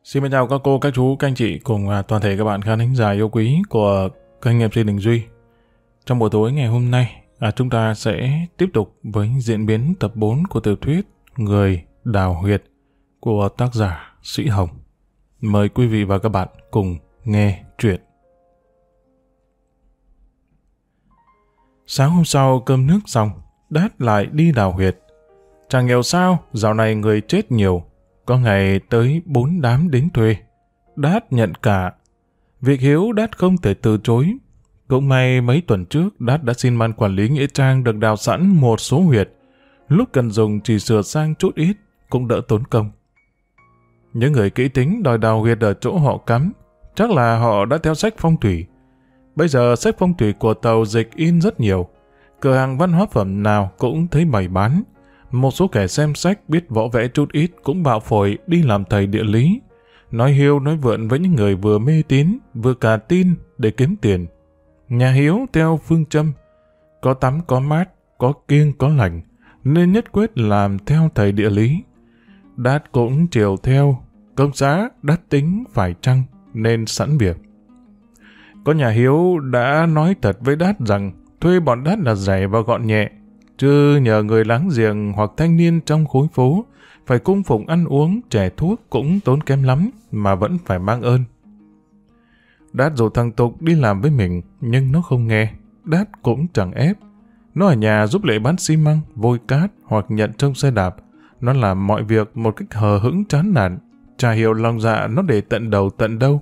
Xin chào các cô, các chú, các anh chị cùng toàn thể các bạn khán thính giả yêu quý của kênh MC Đình Duy. Trong buổi tối ngày hôm nay, chúng ta sẽ tiếp tục với diễn biến tập 4 của tiểu thuyết Người Đào Huyệt của tác giả Sĩ Hồng. Mời quý vị và các bạn cùng nghe truyện. Sáng hôm sau cơm nước xong, Đát lại đi đào huyệt. Chẳng hiểu sao, dạo này người chết nhiều. Có ngày tới 4 đám đến thuê. Đát nhận cả. Việc hiếu Đát không thể từ chối. Cũng may mấy tuần trước Đát đã xin ban quản lý nghĩa trang được đào sẵn một số huyệt. Lúc cần dùng chỉ sửa sang chút ít, cũng đỡ tốn công. Những người kỹ tính đòi đào huyệt ở chỗ họ cắm, chắc là họ đã theo sách phong thủy. Bây giờ sách phong thủy của tàu dịch in rất nhiều. Cửa hàng văn hóa phẩm nào cũng thấy bày bán. Một số kẻ xem sách biết võ vẽ chút ít cũng bạo phổi đi làm thầy địa lý. Nói hiu nói vượn với những người vừa mê tín, vừa cả tin để kiếm tiền. Nhà Hiếu theo phương châm có tắm có mát, có kiêng có lành, nên nhất quyết làm theo thầy địa lý. Đát cũng chiều theo, công giá Đát tính phải chăng nên sẵn việc. Có nhà Hiếu đã nói thật với Đát rằng thuê bọn Đát là rẻ và gọn nhẹ, chứ nhờ người láng giềng hoặc thanh niên trong khối phố phải cung phụng ăn uống, chè thuốc cũng tốn kém lắm mà vẫn phải mang ơn. Đát dù thằng Tục đi làm với mình nhưng nó không nghe, Đát cũng chẳng ép. Nó ở nhà giúp Lệ bán xi măng, vôi cát hoặc nhận trông xe đạp. Nó làm mọi việc một cách hờ hững chán nản, chả hiểu lòng dạ nó để tận đầu tận đâu.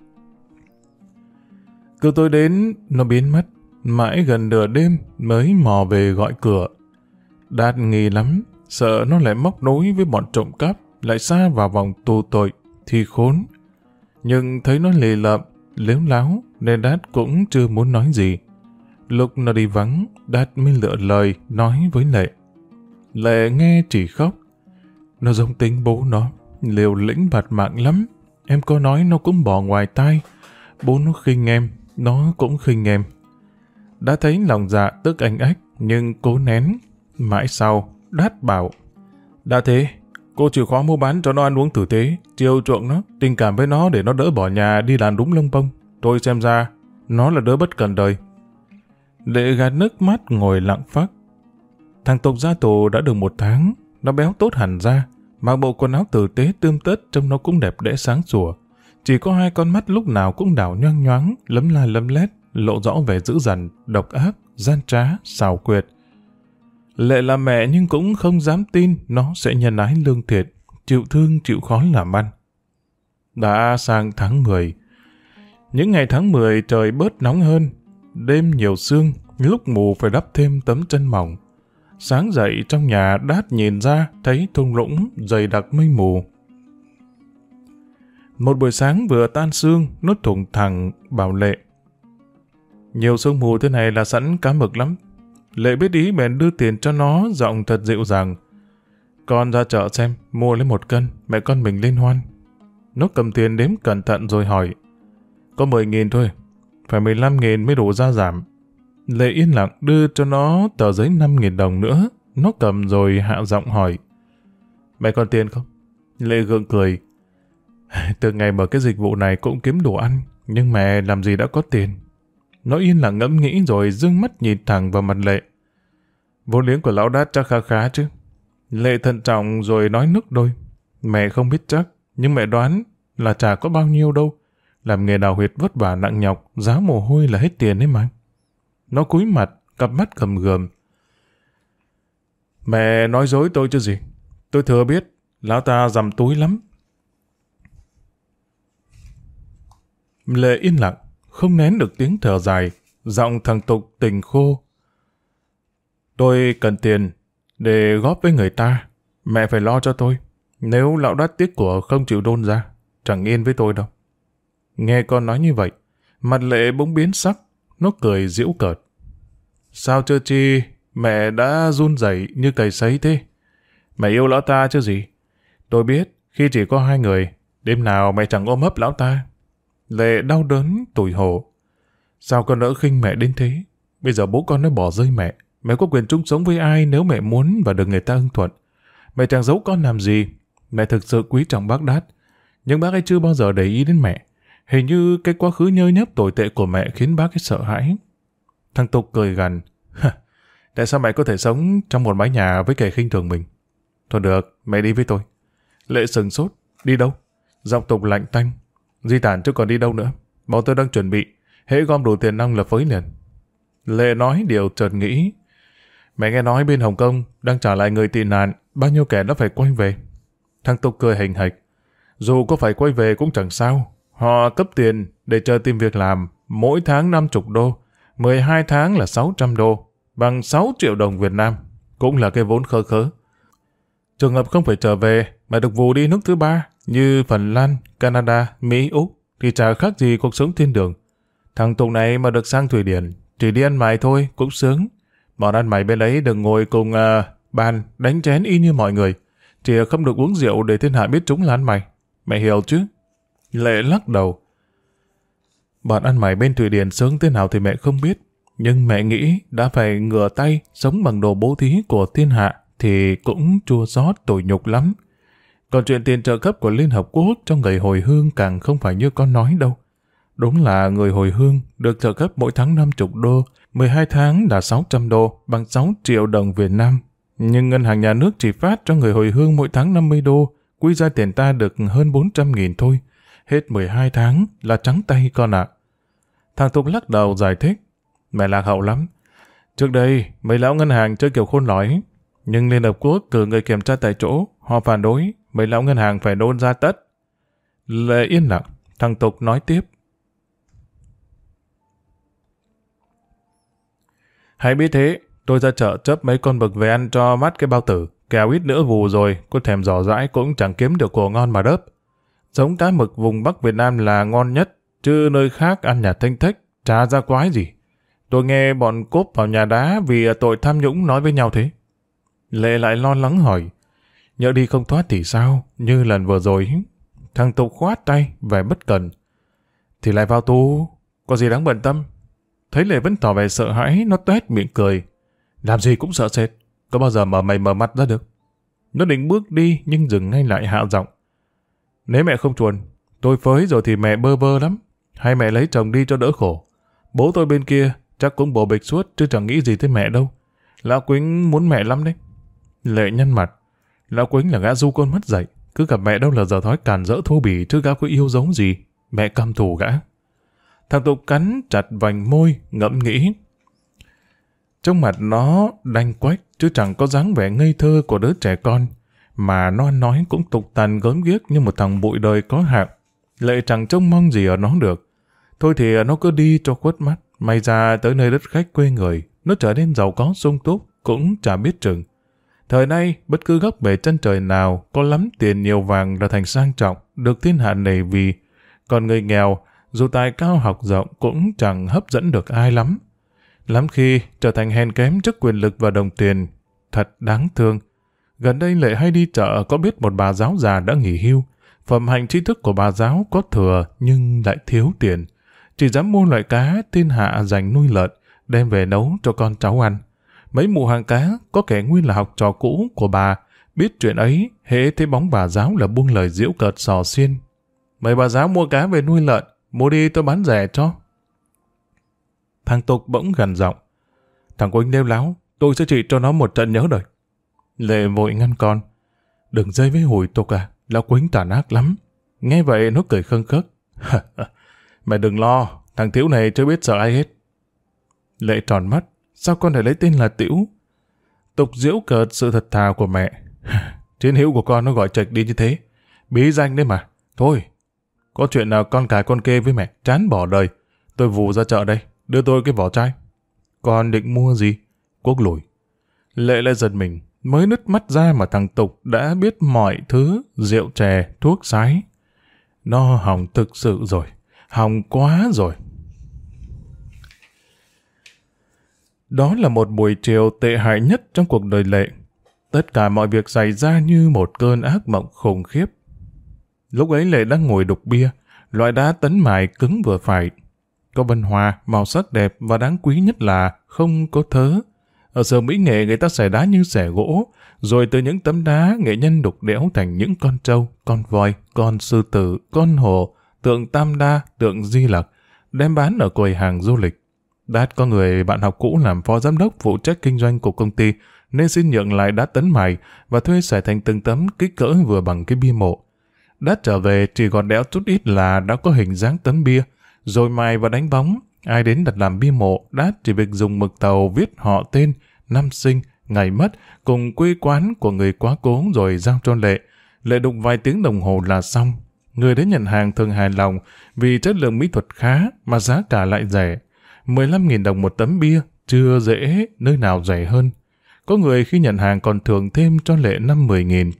Cứ tối đến nó biến mất, mãi gần nửa đêm mới mò về gọi cửa. Đát nghi lắm, sợ nó lại móc nối với bọn trộm cắp, lại sa vào vòng tù tội thì khốn. Nhưng thấy nó lì lợm, lếu láo nên Đát cũng chưa muốn nói gì. Lúc nó đi vắng, Đát mới lựa lời nói với Lệ. Lệ nghe chỉ khóc. Nó giống tính bố nó, liều lĩnh bạt mạng lắm. Em có nói nó cũng bỏ ngoài tai. Bố nó khinh em, nó cũng khinh em. Đã thấy lòng dạ tức anh ách, nhưng cố nén. Mãi sau, Đát bảo, đã thế, cô chịu khó mua bán cho nó ăn uống tử tế, chiều chuộng nó, tình cảm với nó để nó đỡ bỏ nhà đi đàn đúng lông bông. Tôi xem ra, nó là đứa bất cần đời. Lệ gạt nước mắt ngồi lặng phắc. Thằng Tục ra tù đã được 1 tháng, nó béo tốt hẳn ra, mặc bộ quần áo tử tế tươm tất trông nó cũng đẹp đẽ sáng sủa. Chỉ có 2 con mắt lúc nào cũng đảo nhoang nhoáng, lấm la lấm lét, lộ rõ vẻ dữ dằn, độc ác, gian trá, xảo quyệt. Lệ là mẹ nhưng cũng không dám tin nó sẽ nhân ái lương thiệt, chịu thương chịu khó làm ăn. Đã sang tháng 10. Những ngày tháng 10 trời bớt nóng hơn, đêm nhiều sương, lúc mù phải đắp thêm tấm chân mỏng. Sáng dậy trong nhà Đát nhìn ra thấy thung lũng dày đặc mây mù. Một buổi sáng vừa tan sương, nó thủng thẳng bảo Lệ. Nhiều sương mù thế này là sẵn cá mực lắm. Lệ biết ý bèn đưa tiền cho nó, giọng thật dịu dàng. Con ra chợ xem, mua lấy 1 cân, mẹ con mình lên hoan. Nó cầm tiền đếm cẩn thận rồi hỏi. Có 10.000 thôi, phải 15.000 mới đủ ra giảm. Lệ yên lặng đưa cho nó tờ giấy 5.000 đồng nữa. Nó cầm rồi hạ giọng hỏi. Mẹ còn tiền không? Lệ gượng cười. Từ ngày mở cái dịch vụ này cũng kiếm đủ ăn, nhưng mẹ làm gì đã có tiền. Nó yên lặng ngẫm nghĩ rồi dương mắt nhìn thẳng vào mặt Lệ. Vốn liếng của lão Đát chắc khá khá chứ. Lệ thận trọng rồi nói nức đôi. Mẹ không biết chắc, nhưng mẹ đoán là chả có bao nhiêu đâu. Làm nghề đào huyệt vất vả nặng nhọc, giá mồ hôi là hết tiền ấy mà. Nó cúi mặt, cặp mắt gầm gườm. Mẹ nói dối tôi chứ gì. Tôi thừa biết, lão ta dằm túi lắm. Lệ yên lặng, không nén được tiếng thở dài, giọng thằng Tục tình khô. Tôi cần tiền để góp với người ta, mẹ phải lo cho tôi. Nếu lão Đát tiếc của không chịu đôn ra, chẳng yên với tôi đâu. Nghe con nói như vậy, mặt Lệ bỗng biến sắc, nó cười giễu cợt. Sao chưa chi, mẹ đã run rẩy như cầy sấy thế? Mẹ yêu lão ta chứ gì? Tôi biết, khi chỉ có 2 người, đêm nào mẹ chẳng ôm ấp lão ta. Lệ đau đớn, tủi hổ. Sao con nỡ khinh mẹ đến thế? Bây giờ bố con đã bỏ rơi mẹ. Mẹ có quyền chung sống với ai nếu mẹ muốn và được người ta ưng thuận. Mẹ chẳng giấu con làm gì. Mẹ thực sự quý trọng bác Đát. Nhưng bác ấy chưa bao giờ để ý đến mẹ. Hình như cái quá khứ nhơ nhớp tồi tệ của mẹ khiến bác ấy sợ hãi. Thằng Tục cười gằn. Tại sao mẹ có thể sống trong một mái nhà với kẻ khinh thường mình? Thôi được, mẹ đi với tôi. Lệ sừng sốt. Đi đâu? Giọng Tục lạnh tanh. Di tản chứ còn đi đâu nữa. Bọn tôi đang chuẩn bị. Hễ gom đủ tiền nong là phới liền. Lệ nói điều chợt nghĩ. Mẹ nghe nói bên Hồng Kông đang trả lại người tị nạn, bao nhiêu kẻ đã phải quay về. Thằng Tục cười hình hạch. Dù có phải quay về cũng chẳng sao. Họ cấp tiền để chờ tìm việc làm, mỗi tháng 50 đô, 12 tháng là 600 đô, bằng 6 triệu đồng Việt Nam, cũng là cái vốn khớ khớ. Trường hợp không phải trở về mà được vụ đi nước thứ ba như Phần Lan, Canada, Mỹ, Úc thì chả khác gì cuộc sống thiên đường. Thằng Tùng này mà được sang Thụy Điển, chỉ đi ăn mày thôi cũng sướng. Bọn ăn mày bên đấy đừng ngồi cùng bàn đánh chén y như mọi người, chỉ không được uống rượu để thiên hạ biết chúng là ăn mày. Mẹ hiểu chứ? Lệ lắc đầu. Bọn ăn mày bên Thụy Điển sướng thế nào thì mẹ không biết, nhưng mẹ nghĩ đã phải ngửa tay sống bằng đồ bố thí của thiên hạ thì cũng chua xót tủi nhục lắm. Còn chuyện tiền trợ cấp của Liên Hợp Quốc cho người hồi hương càng không phải như con nói đâu. Đúng là người hồi hương được trợ cấp mỗi tháng 50 đô, 12 tháng là 600 đô, bằng 6 triệu đồng Việt Nam. Nhưng ngân hàng nhà nước chỉ phát cho người hồi hương mỗi tháng 50 đô, quy ra tiền ta được hơn 400.000 thôi. Hết 12 tháng là trắng tay con ạ. Thằng Tục lắc đầu giải thích. Mẹ lạc hậu lắm. Trước đây, mấy lão ngân hàng chơi kiểu khôn lỏi. Nhưng Liên Hợp Quốc cử người kiểm tra tại chỗ, họ phản đối, mấy lão ngân hàng phải đôn ra tất. Lệ yên lặng, thằng Tục nói tiếp. Hãy biết thế, tôi ra chợ chấp mấy con mực về ăn cho mắt cái bao tử, kẻo ít nữa vù rồi, có thèm giỏ dãi cũng chẳng kiếm được của ngon mà đớp. Giống cá mực vùng Bắc Việt Nam là ngon nhất, chứ nơi khác ăn nhà thanh thách, chả ra quái gì. Tôi nghe bọn cốp vào nhà đá vì tội tham nhũng nói với nhau thế. Lệ lại lo lắng hỏi, nhỡ đi không thoát thì sao, như lần vừa rồi. Thằng Tục khoát tay, vẻ bất cần. Thì lại vào tù, có gì đáng bận tâm. Thấy Lệ vẫn tỏ vẻ sợ hãi, nó toét miệng cười. Làm gì cũng sợ sệt, có bao giờ mở mày mở mặt ra được. Nó định bước đi nhưng dừng ngay lại hạ giọng. Nếu mẹ không chuồn, tôi phới rồi thì mẹ bơ vơ lắm. Hay mẹ lấy chồng đi cho đỡ khổ. Bố tôi bên kia chắc cũng bồ bịch suốt chứ chẳng nghĩ gì tới mẹ đâu. Lão Quýnh muốn mẹ lắm đấy. Lệ nhăn mặt. Lão Quýnh là gã du côn mất dạy. Cứ gặp mẹ đâu là giờ thói càn rỡ thô bỉ chứ gã có yêu giống gì. Mẹ căm thù gã. Thằng Tục cắn chặt vành môi, ngẫm nghĩ. Trong mặt nó đanh quách chứ chẳng có dáng vẻ ngây thơ của đứa trẻ con. Mà nó nói cũng tục tằn gớm ghiếc như một thằng bụi đời có hạng. Lệ chẳng trông mong gì ở nó được. Thôi thì nó cứ đi cho khuất mắt. May ra tới nơi đất khách quê người, nó trở nên giàu có sung túc, cũng chả biết chừng. Thời nay, bất cứ góc bể chân trời nào có lắm tiền nhiều vàng là thành sang trọng, được thiên hạ nể vì. Còn người nghèo, dù tài cao học rộng cũng chẳng hấp dẫn được ai lắm. Lắm khi trở thành hèn kém trước quyền lực và đồng tiền. Thật đáng thương. Gần đây Lệ hay đi chợ có biết một bà giáo già đã nghỉ hưu. Phẩm hạnh tri thức của bà giáo có thừa nhưng lại thiếu tiền. Chỉ dám mua loại cá thiên hạ dành nuôi lợn, đem về nấu cho con cháu ăn. Mấy mụ hàng cá có kẻ nguyên là học trò cũ của bà, biết chuyện ấy, hễ thấy bóng bà giáo là buông lời giễu cợt xò xiên. Mấy bà giáo mua cá về nuôi lợn, mua đi tôi bán rẻ cho. Thằng Tục bỗng gằn giọng. Thằng Quỳnh nêu láo, tôi sẽ trị cho nó một trận nhớ đời. Lệ vội ngăn con. Đừng dây với Hùi Tục à, lão Quỳnh tàn ác lắm. Nghe vậy nó cười khâng khấc. Mẹ đừng lo, thằng Tiểu này chưa biết sợ ai hết. Lệ tròn mắt, sao con lại lấy tên là Tiểu? Tục giễu cợt sự thật thà của mẹ. Chiến hữu của con nó gọi chệch đi như thế. Bí danh đấy mà. Thôi, có chuyện nào con cài con kê với mẹ, chán bỏ đời. Tôi vù ra chợ đây, đưa tôi cái vỏ chai. Con định mua gì? Quốc lùi. Lệ lại giật mình, mới nứt mắt ra mà thằng Tục đã biết mọi thứ, rượu chè, thuốc sái. Nó hỏng thực sự rồi, hỏng quá rồi. Đó là một buổi chiều tệ hại nhất trong cuộc đời Lệ. Tất cả mọi việc xảy ra như một cơn ác mộng khủng khiếp. Lúc ấy Lệ đang ngồi đục bia, loại đá tấn mài cứng vừa phải. Có vân hoa, màu sắc đẹp và đáng quý nhất là không có thớ. Ở sở mỹ nghệ người ta xẻ đá như xẻ gỗ, Rồi từ những tấm đá, nghệ nhân đục đẽo thành những con trâu, con voi, con sư tử, con hổ, tượng Tam Đa, tượng Di Lặc, đem bán ở quầy hàng du lịch. Đát có người bạn học cũ làm phó giám đốc phụ trách kinh doanh của công ty, nên xin nhượng lại đá tấn mài và thuê xẻ thành từng tấm kích cỡ vừa bằng cái bia mộ. Đát trở về chỉ còn đẽo chút ít là đã có hình dáng tấm bia, rồi mài và đánh bóng. Ai đến đặt làm bia mộ, Đát chỉ việc dùng mực tàu viết họ tên, năm sinh, ngày mất, cùng quê quán của người quá cố rồi giao cho Lệ. Lệ đục vài tiếng đồng hồ là xong. Người đến nhận hàng thường hài lòng vì chất lượng mỹ thuật khá mà giá cả lại rẻ. 15.000 đồng một tấm bia, chưa dễ nơi nào rẻ hơn. Có người khi nhận hàng còn thưởng thêm cho Lệ 5-10.000.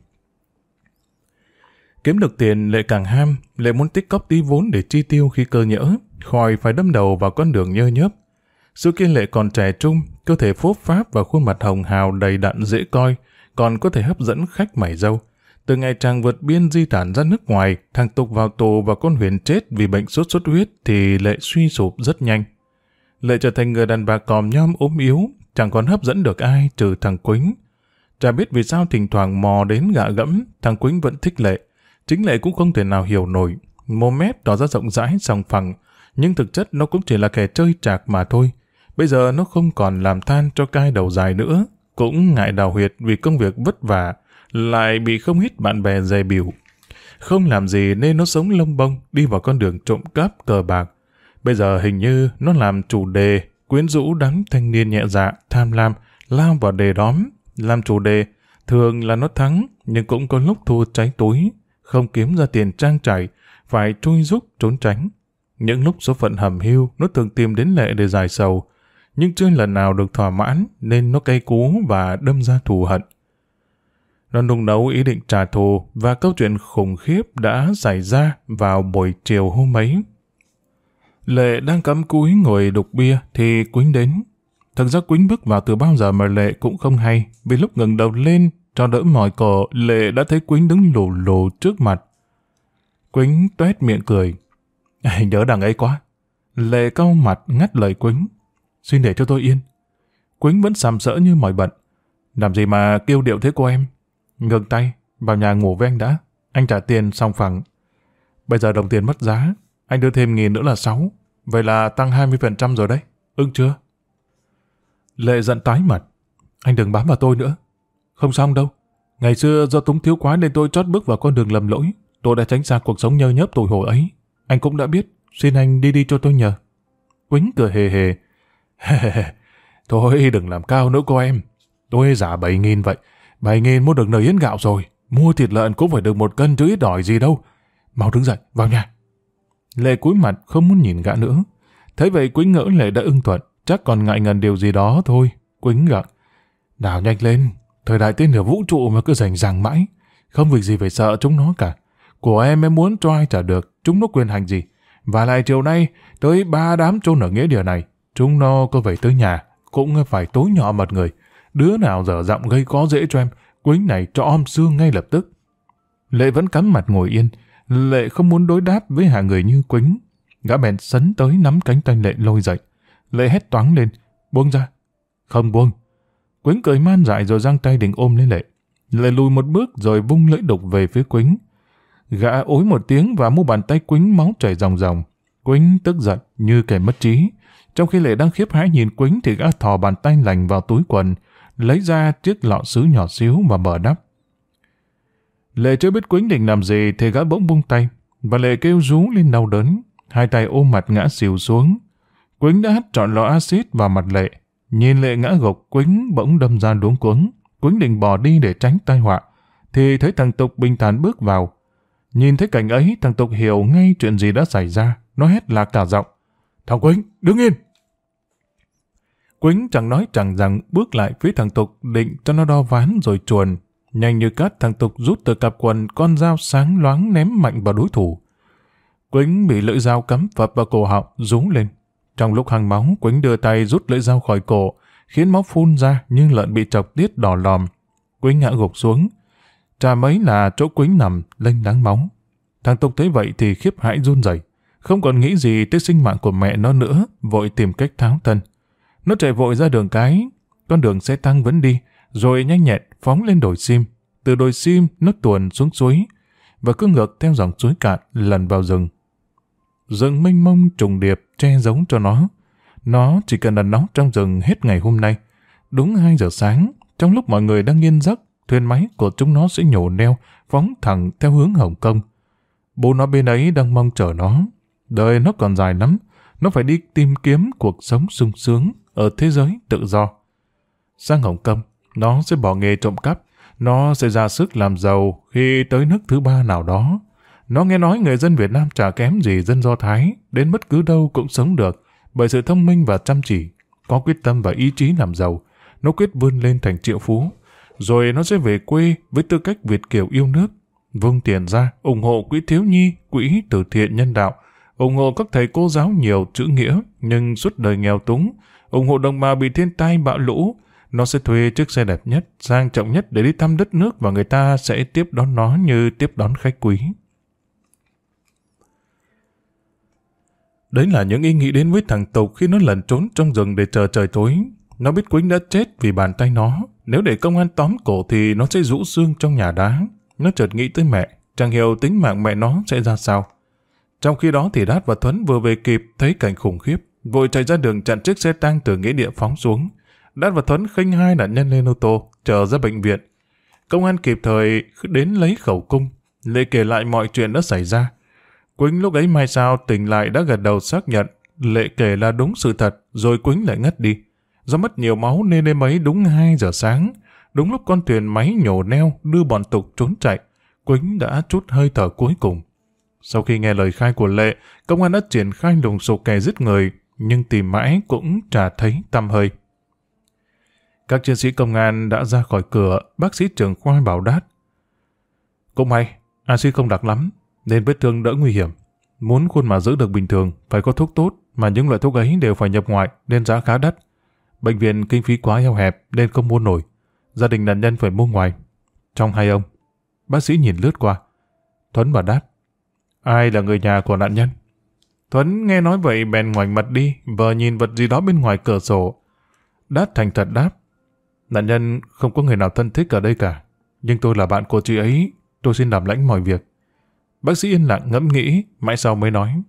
Kiếm được tiền, Lệ càng ham, Lệ muốn tích cóp tí vốn để chi tiêu khi cơ nhỡ, khỏi phải đâm đầu vào con đường nhơ nhớp. Xưa kia Lệ còn trẻ trung, cơ thể phốp pháp và khuôn mặt hồng hào đầy đặn dễ coi, còn có thể hấp dẫn khách mày râu. Từ ngày chàng vượt biên di tản ra nước ngoài, thằng Tục vào tù và con Huyền chết vì bệnh sốt xuất huyết thì Lệ suy sụp rất nhanh. Lệ trở thành người đàn bà còm nhom ốm yếu, chẳng còn hấp dẫn được ai trừ thằng Quýnh. Chả biết vì sao thỉnh thoảng mò đến gạ gẫm, thằng Quýnh vẫn thích Lệ. Chính Lệ cũng không thể nào hiểu nổi, mồm mép tỏ ra rộng rãi sòng phẳng, nhưng thực chất nó cũng chỉ là kẻ chơi trạc mà thôi. Bây giờ nó không còn làm than cho cai đầu dài nữa, cũng ngại đào huyệt vì công việc vất vả, lại bị không ít bạn bè dè bỉu. Không làm gì nên nó sống lông bông, đi vào con đường trộm cắp cờ bạc. Bây giờ hình như nó làm chủ đề, quyến rũ đám thanh niên nhẹ dạ, tham lam, lao vào đề đóm. Làm chủ đề, thường là nó thắng, nhưng cũng có lúc thua cháy túi, không kiếm ra tiền trang trải, phải chui rúc trốn tránh. Những lúc số phận hầm hiu, nó thường tìm đến Lệ để giải sầu, nhưng chưa lần nào được thỏa mãn nên nó cay cú và đâm ra thù hận. Nó nung nấu ý định trả thù và câu chuyện khủng khiếp đã xảy ra vào buổi chiều hôm ấy. Lệ đang cắm cúi ngồi đục bia thì Quýnh đến. Thực ra Quýnh bước vào từ bao giờ mà Lệ cũng không hay, vì lúc ngẩng đầu lên cho đỡ mỏi cổ, Lệ đã thấy Quýnh đứng lù lù trước mặt. Quýnh toét miệng cười. Nhớ đằng ấy quá. Lệ cau mặt ngắt lời Quýnh. Xin để cho tôi yên. Quýnh vẫn sàm sỡ như mọi bận. Làm gì mà kêu điệu thế cô em? Ngừng tay, vào nhà ngủ với anh đã. Anh trả tiền xong phẳng. Bây giờ đồng tiền mất giá, anh đưa thêm 1.000 nữa là 6. Vậy là tăng 20% rồi đấy. Ưng chưa? Lệ giận tái mặt. Anh đừng bám vào tôi nữa. Không xong đâu. Ngày xưa do túng thiếu quá nên tôi chót bước vào con đường lầm lỗi. Tôi đã tránh xa cuộc sống nhơ nhớp tồi hổ ấy. Anh cũng đã biết. Xin anh đi cho tôi nhờ. Quýnh cười hề hề. Thôi đừng làm cao nữa cô em. Tôi giả 7.000 vậy. 7.000 mua được nồi yến gạo rồi. Mua thịt lợn cũng phải được 1 cân chứ ít đòi gì đâu. Mau đứng dậy, vào nhà. Lệ cúi mặt không muốn nhìn gã nữa. Thấy vậy Quýnh ngỡ Lệ đã ưng thuận, chắc còn ngại ngần điều gì đó thôi. Quýnh gặng. Nào nhanh lên, thời đại tên lửa vũ trụ mà cứ rành ràng mãi. Không việc gì phải sợ chúng nó cả. Của em muốn cho ai trả được, chúng nó quyền hành gì. Và lại chiều nay, tới 3 đám chôn ở nghĩa địa này. Chúng nó có về tới nhà, cũng phải tối nhỏ mật người. Đứa nào dở giọng gây khó dễ cho em, Quýnh này cho om xương ngay lập tức. Lệ vẫn cắm mặt ngồi yên. Lệ không muốn đối đáp với hạng người như Quýnh. Gã bèn sấn tới nắm cánh tay Lệ lôi dậy. Lệ hét toáng lên. Buông ra. Không buông. Quýnh cười man dại rồi giang tay định ôm lấy Lệ. Lệ lùi một bước rồi vung lưỡi đục về phía Quýnh. Gã ối một tiếng và mu bàn tay Quýnh máu chảy ròng ròng. Quýnh tức giận như kẻ mất trí. Trong khi Lệ đang khiếp hãi nhìn Quýnh thì gã thò bàn tay lành vào túi quần, lấy ra chiếc lọ sứ nhỏ xíu và mở nắp. Lệ chưa biết Quýnh định làm gì thì gã bỗng buông tay và Lệ kêu rú lên đau đớn, hai tay ôm mặt ngã xỉu xuống. Quýnh đã hắt trọn lọ axit vào mặt Lệ. Nhìn Lệ ngã gục, Quýnh bỗng đâm ra luống cuống. Quýnh định bỏ đi để tránh tai họa thì thấy thằng Tục bình thản bước vào. Nhìn thấy cảnh ấy, thằng Tục hiểu ngay chuyện gì đã xảy ra. Nó hét lạc cả giọng. Thằng Quýnh, đứng yên! Quýnh chẳng nói chẳng rằng bước lại phía thằng Tục định cho nó đo ván rồi chuồn. Nhanh như cát, thằng Tục rút từ cặp quần con dao sáng loáng ném mạnh vào đối thủ. Quýnh bị lưỡi dao cắm phập vào cổ họng, rú lên. Trong lúc hăng máu, Quýnh đưa tay rút lưỡi dao khỏi cổ, khiến máu phun ra nhưng lợn bị chọc tiết đỏ lòm. Quýnh ngã gục xuống. Chả mấy là chỗ Quýnh nằm lênh láng máu. Thằng Tục thấy vậy thì khiếp hãi run rẩy, không còn nghĩ gì tới sinh mạng của mẹ nó nữa, vội tìm cách tháo thân. Nó chạy vội ra đường cái, con đường xe tăng vẫn đi, rồi nhanh nhẹn phóng lên đồi sim. Từ đồi sim nó tuồn xuống suối, và cứ ngược theo dòng suối cạn lần vào rừng. Rừng mênh mông trùng điệp che giấu cho nó. Nó chỉ cần ẩn náu trong rừng hết ngày hôm nay. Đúng 2 giờ sáng, trong lúc mọi người đang yên giấc, thuyền máy của chúng nó sẽ nhổ neo, phóng thẳng theo hướng Hồng Kông. Bố nó bên ấy đang mong chờ nó. Đời nó còn dài lắm, nó phải đi tìm kiếm cuộc sống sung sướng ở thế giới tự do. Sang Hồng Kông, nó sẽ bỏ nghề trộm cắp, nó sẽ ra sức làm giàu khi tới nước thứ ba nào đó. Nó nghe nói người dân Việt Nam chả kém gì dân Do Thái, đến bất cứ đâu cũng sống được, bởi sự thông minh và chăm chỉ, có quyết tâm và ý chí làm giàu. Nó quyết vươn lên thành triệu phú, rồi nó sẽ về quê với tư cách Việt kiều yêu nước, vung tiền ra, ủng hộ quỹ thiếu nhi, quỹ từ thiện nhân đạo, ủng hộ các thầy cô giáo nhiều chữ nghĩa nhưng suốt đời nghèo túng, ủng hộ đồng bào bị thiên tai bão lũ. Nó sẽ thuê chiếc xe đẹp nhất, sang trọng nhất để đi thăm đất nước, và người ta sẽ tiếp đón nó như tiếp đón khách quý. Đấy là những ý nghĩ đến với thằng Tục khi nó lẩn trốn trong rừng để chờ trời tối. Nó biết Quýnh đã chết vì bàn tay nó. Nếu để công an tóm cổ thì nó sẽ rũ xương trong nhà đá. Nó chợt nghĩ tới mẹ, chẳng hiểu tính mạng mẹ nó sẽ ra sao. Trong khi đó thì Đát và Thuấn vừa về kịp thấy cảnh khủng khiếp, vội chạy ra đường chặn chiếc xe tang từ nghĩa địa phóng xuống. Đát và Thuấn khênh 2 nạn nhân lên ô tô, chờ ra bệnh viện. Công an kịp thời đến lấy khẩu cung. Lệ kể lại mọi chuyện đã xảy ra. Quýnh lúc ấy mai sao tỉnh lại đã gật đầu xác nhận. Lệ kể là đúng sự thật, rồi Quýnh lại ngất đi. Do mất nhiều máu nên đêm ấy đúng 2 giờ sáng, đúng lúc con thuyền máy nhổ neo đưa bọn Tục trốn chạy, Quýnh đã trút hơi thở cuối cùng. Sau khi nghe lời khai của Lệ, công an đã triển khai lùng sục kẻ giết người, nhưng tìm mãi cũng chả thấy tăm hơi. Các chiến sĩ công an đã ra khỏi cửa, bác sĩ trưởng khoa bảo Đát: cũng may, axit không đặc lắm, nên vết thương đỡ nguy hiểm. Muốn khuôn mặt giữ được bình thường, phải có thuốc tốt, mà những loại thuốc ấy đều phải nhập ngoại, nên giá khá đắt. Bệnh viện kinh phí quá eo hẹp nên không mua nổi. Gia đình nạn nhân phải mua ngoài. Trong hai ông, bác sĩ nhìn lướt qua. Thuấn và Đát: ai là người nhà của nạn nhân? Thuấn nghe nói vậy bèn ngoảnh mặt đi, vờ nhìn vật gì đó bên ngoài cửa sổ. Đát thành thật đáp: nạn nhân không có người nào thân thích ở đây cả, nhưng tôi là bạn của chị ấy, tôi xin đảm lãnh mọi việc. Bác sĩ yên lặng ngẫm nghĩ, mãi sau mới nói: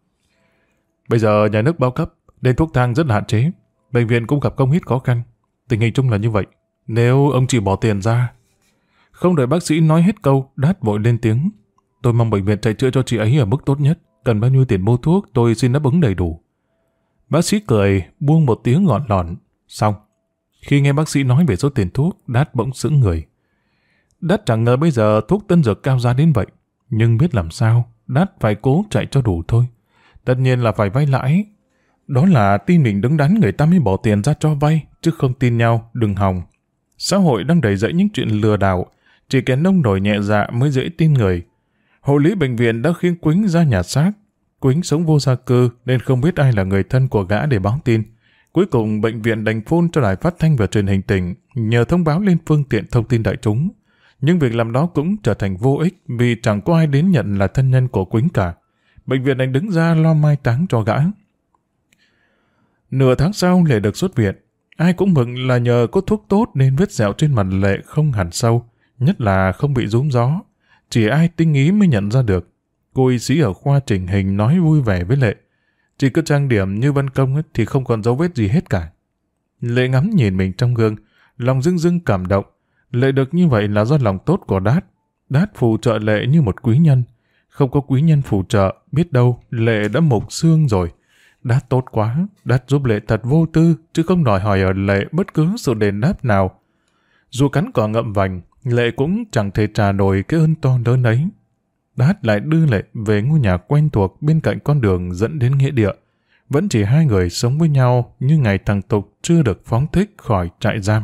bây giờ nhà nước bao cấp, nên thuốc thang rất là hạn chế. Bệnh viện cũng gặp không ít khó khăn. Tình hình chung là như vậy. Nếu ông chịu bỏ tiền ra... Không đợi bác sĩ nói hết câu, Đát vội lên tiếng: tôi mong bệnh viện chạy chữa cho chị ấy ở mức tốt nhất. Cần bao nhiêu tiền mua thuốc, tôi xin đáp ứng đầy đủ. Bác sĩ cười, buông một tiếng gọn lọn. Xong. Khi nghe bác sĩ nói về số tiền thuốc, Đát bỗng sững người. Đát chẳng ngờ bây giờ thuốc tân dược cao giá đến vậy. Nhưng biết làm sao, Đát phải cố chạy cho đủ thôi. Tất nhiên là phải vay lãi. Đó là tin mình đứng đắn người ta mới bỏ tiền ra cho vay, chứ không tin nhau, đừng hòng. Xã hội đang đầy dẫy những chuyện lừa đảo, chỉ kẻ nông nổi nhẹ dạ mới dễ tin người. Hộ lý bệnh viện đã khiêng Quýnh ra nhà xác. Quýnh sống vô gia cư nên không biết ai là người thân của gã để báo tin. Cuối cùng bệnh viện đành phone cho đài phát thanh và truyền hình tỉnh, nhờ thông báo lên phương tiện thông tin đại chúng. Nhưng việc làm đó cũng trở thành vô ích vì chẳng có ai đến nhận là thân nhân của Quýnh cả. Bệnh viện đành đứng ra lo mai táng cho gã. Nửa tháng sau Lệ được xuất viện. Ai cũng mừng là nhờ có thuốc tốt nên vết sẹo trên mặt Lệ không hẳn sâu, nhất là không bị rúm gió. Chỉ ai tinh ý mới nhận ra được. Cô y sĩ ở khoa chỉnh hình nói vui vẻ với Lệ: chỉ cứ trang điểm như Văn Công thì không còn dấu vết gì hết cả. Lệ ngắm nhìn mình trong gương, lòng dưng dưng cảm động. Lệ được như vậy là do lòng tốt của Đát. Đát phù trợ Lệ như một quý nhân. Không có quý nhân phù trợ, biết đâu Lệ đã mục xương rồi. Đát tốt quá, Đát giúp Lệ thật vô tư, chứ không đòi hỏi ở Lệ bất cứ sự đền đáp nào. Dù cắn cỏ ngậm vành, Lệ cũng chẳng thể trả nổi cái ơn to lớn ấy. Đát lại đưa Lệ về ngôi nhà quen thuộc bên cạnh con đường dẫn đến nghĩa địa. Vẫn chỉ hai người sống với nhau như ngày thằng Tục chưa được phóng thích khỏi trại giam.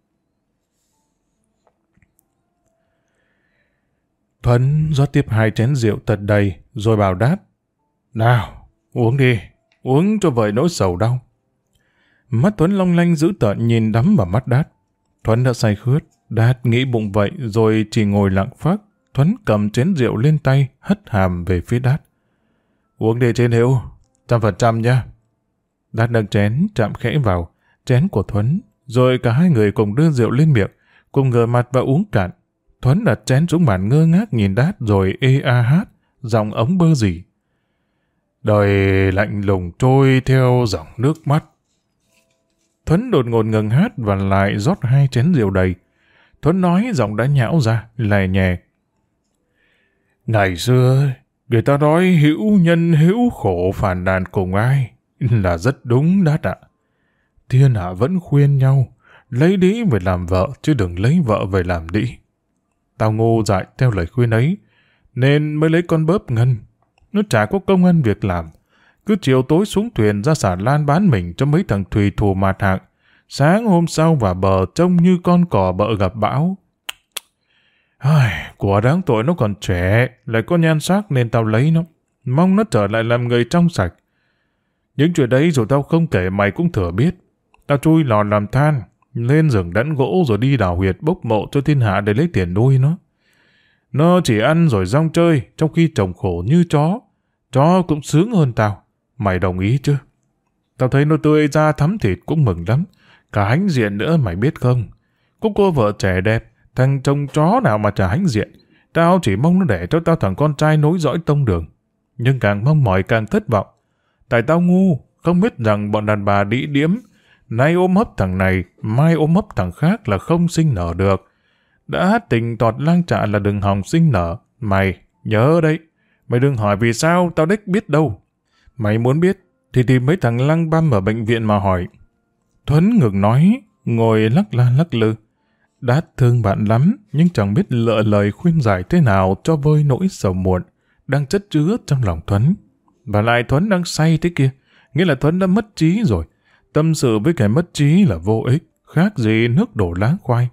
Thuấn rót tiếp 2 chén rượu thật đầy, rồi bảo Đát: nào, uống đi, uống cho vơi nỗi sầu đau. Mắt Thuấn long lanh dữ tợn nhìn đắm vào mắt Đát. Thuấn đã say khướt, Đát nghĩ bụng vậy rồi chỉ ngồi lặng phác. Thuấn cầm chén rượu lên tay, hất hàm về phía Đát: uống đi trên hiệu, 100% nha. Đát nâng chén, chạm khẽ vào chén của Thuấn, Rồi cả hai người cùng đưa rượu lên miệng, cùng ngửa mặt và uống cạn. Thuấn đặt chén xuống bàn ngơ ngác nhìn Đát rồi ê a hát, giọng ống bơ gì. Đời lạnh lùng trôi theo dòng nước mắt. Thuấn đột ngột ngừng hát và lại rót 2 chén rượu đầy. Thuấn nói giọng đã nhão ra, lè nhè. Ngày xưa, người ta nói hữu nhân hữu khổ phàn nàn cùng ai, là rất đúng Đát ạ. Thiên hạ vẫn khuyên nhau, lấy đĩ về làm vợ chứ đừng lấy vợ về đĩ. Tao ngu dại theo lời khuyên ấy, nên mới lấy con bớp Ngân. Nó chả có công ăn việc làm. Cứ chiều tối xuống thuyền ra xà lan bán mình cho mấy thằng thùy thù mạt hạng. Sáng hôm sau vào bờ trông như con cò bợ gặp bão. Của đáng tội nó còn trẻ, lại có nhan sắc nên tao lấy nó. Mong nó trở lại làm người trong sạch. Những chuyện đấy dù tao không kể mày cũng thừa biết. Tao chui lò làm than, lên rừng đẵn gỗ rồi đi đào huyệt bốc mộ cho thiên hạ để lấy tiền nuôi nó. Nó chỉ ăn rồi rong chơi, trong khi trồng khổ như chó. Chó cũng sướng hơn tao. Mày đồng ý chứ? Tao thấy nó tươi da thắm thịt cũng mừng lắm. Cả hãnh diện nữa mày biết không? Có cô vợ trẻ đẹp, thằng chồng chó nào mà chả hãnh diện. Tao chỉ mong nó đẻ cho tao thằng con trai nối dõi tông đường. Nhưng càng mong mỏi càng thất vọng. Tại tao ngu, không biết rằng bọn đàn bà đĩ điếm, nay ôm hấp thằng này, mai ôm hấp thằng khác là không sinh nở được. Đã tình tọt lang trạ là đừng hòng sinh nở. Mày, nhớ đấy. Mày đừng hỏi vì sao, tao đếch biết đâu. Mày muốn biết, thì tìm mấy thằng lăng băm ở bệnh viện mà hỏi. Thuấn ngừng nói, ngồi lắc la lắc lư. Đát thương bạn lắm, nhưng chẳng biết lựa lời khuyên giải thế nào cho vơi nỗi sầu muộn đang chất chứa trong lòng Thuấn. Và lại Thuấn đang say thế kia, nghĩa là Thuấn đã mất trí rồi. Tâm sự với kẻ mất trí là vô ích, khác gì nước đổ lá khoai.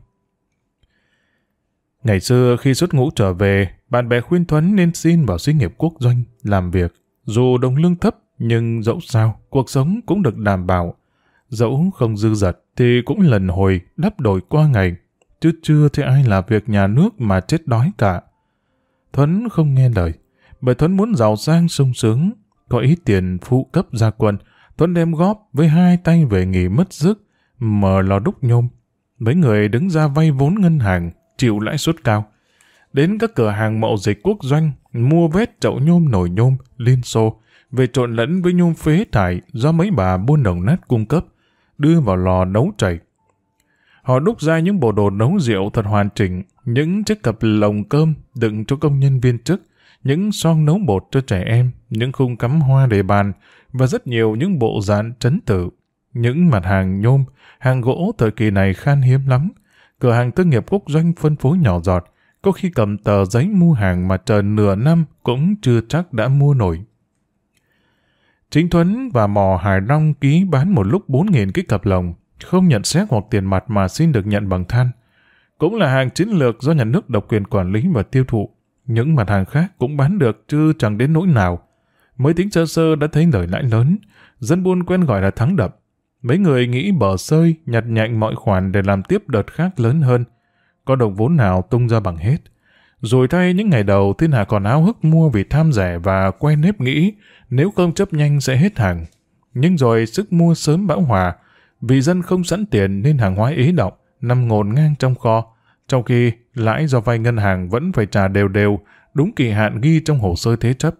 Ngày xưa khi xuất ngũ trở về, bạn bè khuyên Thuấn nên xin vào xí nghiệp quốc doanh, làm việc. Dù đồng lương thấp, nhưng dẫu sao, cuộc sống cũng được đảm bảo. Dẫu không dư dật thì cũng lần hồi đắp đổi qua ngày, chứ chưa thấy ai làm việc nhà nước mà chết đói cả. Thuấn không nghe lời, bởi Thuấn muốn giàu sang sung sướng. Có ít tiền phụ cấp gia quân, Thuấn đem góp với 2 tay về nghỉ mất dứt, mở lò đúc nhôm. Mấy người đứng ra vay vốn ngân hàng, chịu lãi suất cao. Đến các cửa hàng mậu dịch quốc doanh, mua vét chậu nhôm nồi nhôm, liên xô, về trộn lẫn với nhôm phế thải do mấy bà buôn đồng nát cung cấp, đưa vào lò nấu chảy. Họ đúc ra những bộ đồ nấu rượu thật hoàn chỉnh, những chiếc cặp lồng cơm đựng cho công nhân viên chức, những xoong nấu bột cho trẻ em, những khung cắm hoa để bàn và rất nhiều những bộ dàn trấn tử. Những mặt hàng nhôm, hàng gỗ thời kỳ này khan hiếm lắm. Cửa hàng thương nghiệp quốc doanh phân phối nhỏ giọt, có khi cầm tờ giấy mua hàng mà chờ nửa năm cũng chưa chắc đã mua nổi. Chính Thuấn và mò Hải Long ký bán một lúc 4.000 cái cặp lồng, không nhận xét hoặc tiền mặt mà xin được nhận bằng than. Cũng là hàng chiến lược do nhà nước độc quyền quản lý và tiêu thụ. Những mặt hàng khác cũng bán được chứ chẳng đến nỗi nào. Mới tính sơ sơ đã thấy lời lãi lớn, dân buôn quen gọi là thắng đập. Mấy người nghĩ bở sơi, nhặt nhạnh mọi khoản để làm tiếp đợt khác lớn hơn. Có đồng vốn nào tung ra bằng hết. Rồi thay những ngày đầu thiên hạ còn háo hức mua vì tham rẻ và quen nếp nghĩ nếu không chấp nhanh sẽ hết hàng. Nhưng rồi sức mua sớm bão hòa, vì dân không sẵn tiền nên hàng hóa ế đọng, nằm ngổn ngang trong kho. Trong khi lãi do vay ngân hàng vẫn phải trả đều đều, đúng kỳ hạn ghi trong hồ sơ thế chấp.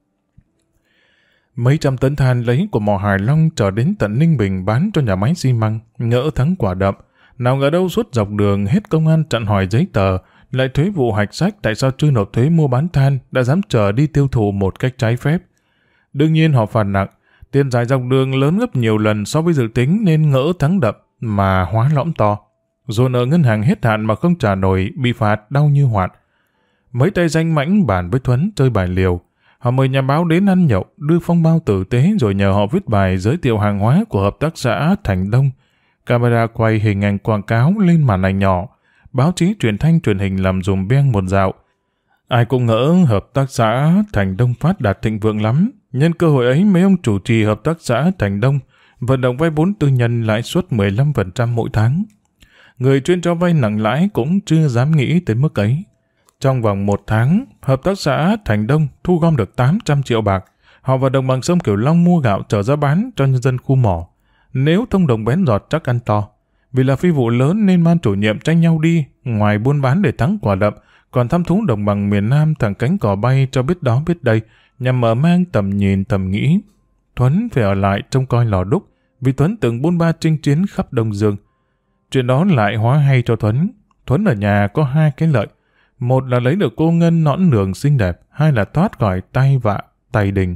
Mấy trăm tấn than lấy của mò Hải Long trở đến tận Ninh Bình bán cho nhà máy xi măng, ngỡ thắng quả đậm. Nào ngờ đâu suốt dọc đường hết công an chặn hỏi giấy tờ, lại thuế vụ hạch sách tại sao chưa nộp thuế mua bán than, đã dám chở đi tiêu thụ một cách trái phép. Đương nhiên họ phạt nặng, tiền dài dọc đường lớn gấp nhiều lần so với dự tính nên ngỡ thắng đậm mà hóa lõm to. Rồi nợ ngân hàng hết hạn mà không trả nổi, bị phạt đau như hoạn. Mấy tay danh mãnh bàn với Thuấn chơi bài liều. Họ mời nhà báo đến ăn nhậu, đưa phong bao tử tế rồi nhờ họ viết bài giới thiệu hàng hóa của hợp tác xã Thành Đông. Camera quay hình ảnh quảng cáo lên màn ảnh nhỏ. Báo chí truyền thanh truyền hình làm dùm beng một dạo. Ai cũng ngỡ hợp tác xã Thành Đông phát đạt thịnh vượng lắm. Nhân cơ hội ấy mấy ông chủ trì hợp tác xã Thành Đông vận động vay vốn tư nhân lãi suất 15% mỗi tháng. Người chuyên cho vay nặng lãi cũng chưa dám nghĩ tới mức ấy. Trong vòng 1 tháng, hợp tác xã Thành Đông thu gom được 800 triệu bạc. Họ vào đồng bằng sông Cửu Long mua gạo trở ra bán cho nhân dân khu mỏ. Nếu thông đồng bén giọt chắc ăn to. Vì là phi vụ lớn nên ban chủ nhiệm tranh nhau đi, ngoài buôn bán để thắng quả đậm, còn thăm thú đồng bằng miền Nam thẳng cánh cỏ bay cho biết đó biết đây, nhằm mở mang tầm nhìn tầm nghĩ. Thuấn phải ở lại trông coi lò đúc, vì Thuấn từng buôn ba chinh chiến khắp Đông Dương. Chuyện đó lại hóa hay cho Thuấn. Thuấn ở nhà có hai cái lợi. Một là lấy được cô Ngân nõn nường xinh đẹp, hai là thoát khỏi tay vạ, tay đình.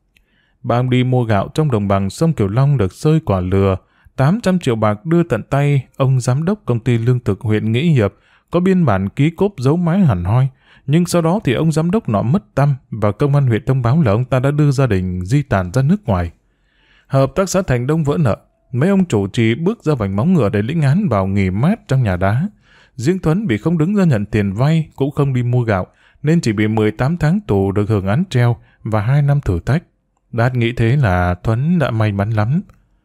Bạn đi mua gạo trong đồng bằng sông Cửu Long được xơi quả lừa, 800 triệu bạc đưa tận tay ông giám đốc công ty lương thực huyện Nghĩa Hiệp, có biên bản ký cốp dấu mái hẳn hoi. Nhưng sau đó thì ông giám đốc nọ mất tăm và công an huyện thông báo là ông ta đã đưa gia đình di tản ra nước ngoài. Hợp tác xã Thành Đông vỡ nợ, mấy ông chủ trì bước ra vành móng ngựa để lĩnh án vào nghỉ mát trong nhà đá. Riêng Thuấn bị không đứng ra nhận tiền vay cũng không đi mua gạo, nên chỉ bị 18 tháng tù được hưởng án treo và 2 năm thử thách. Đạt nghĩ thế là Thuấn đã may mắn lắm.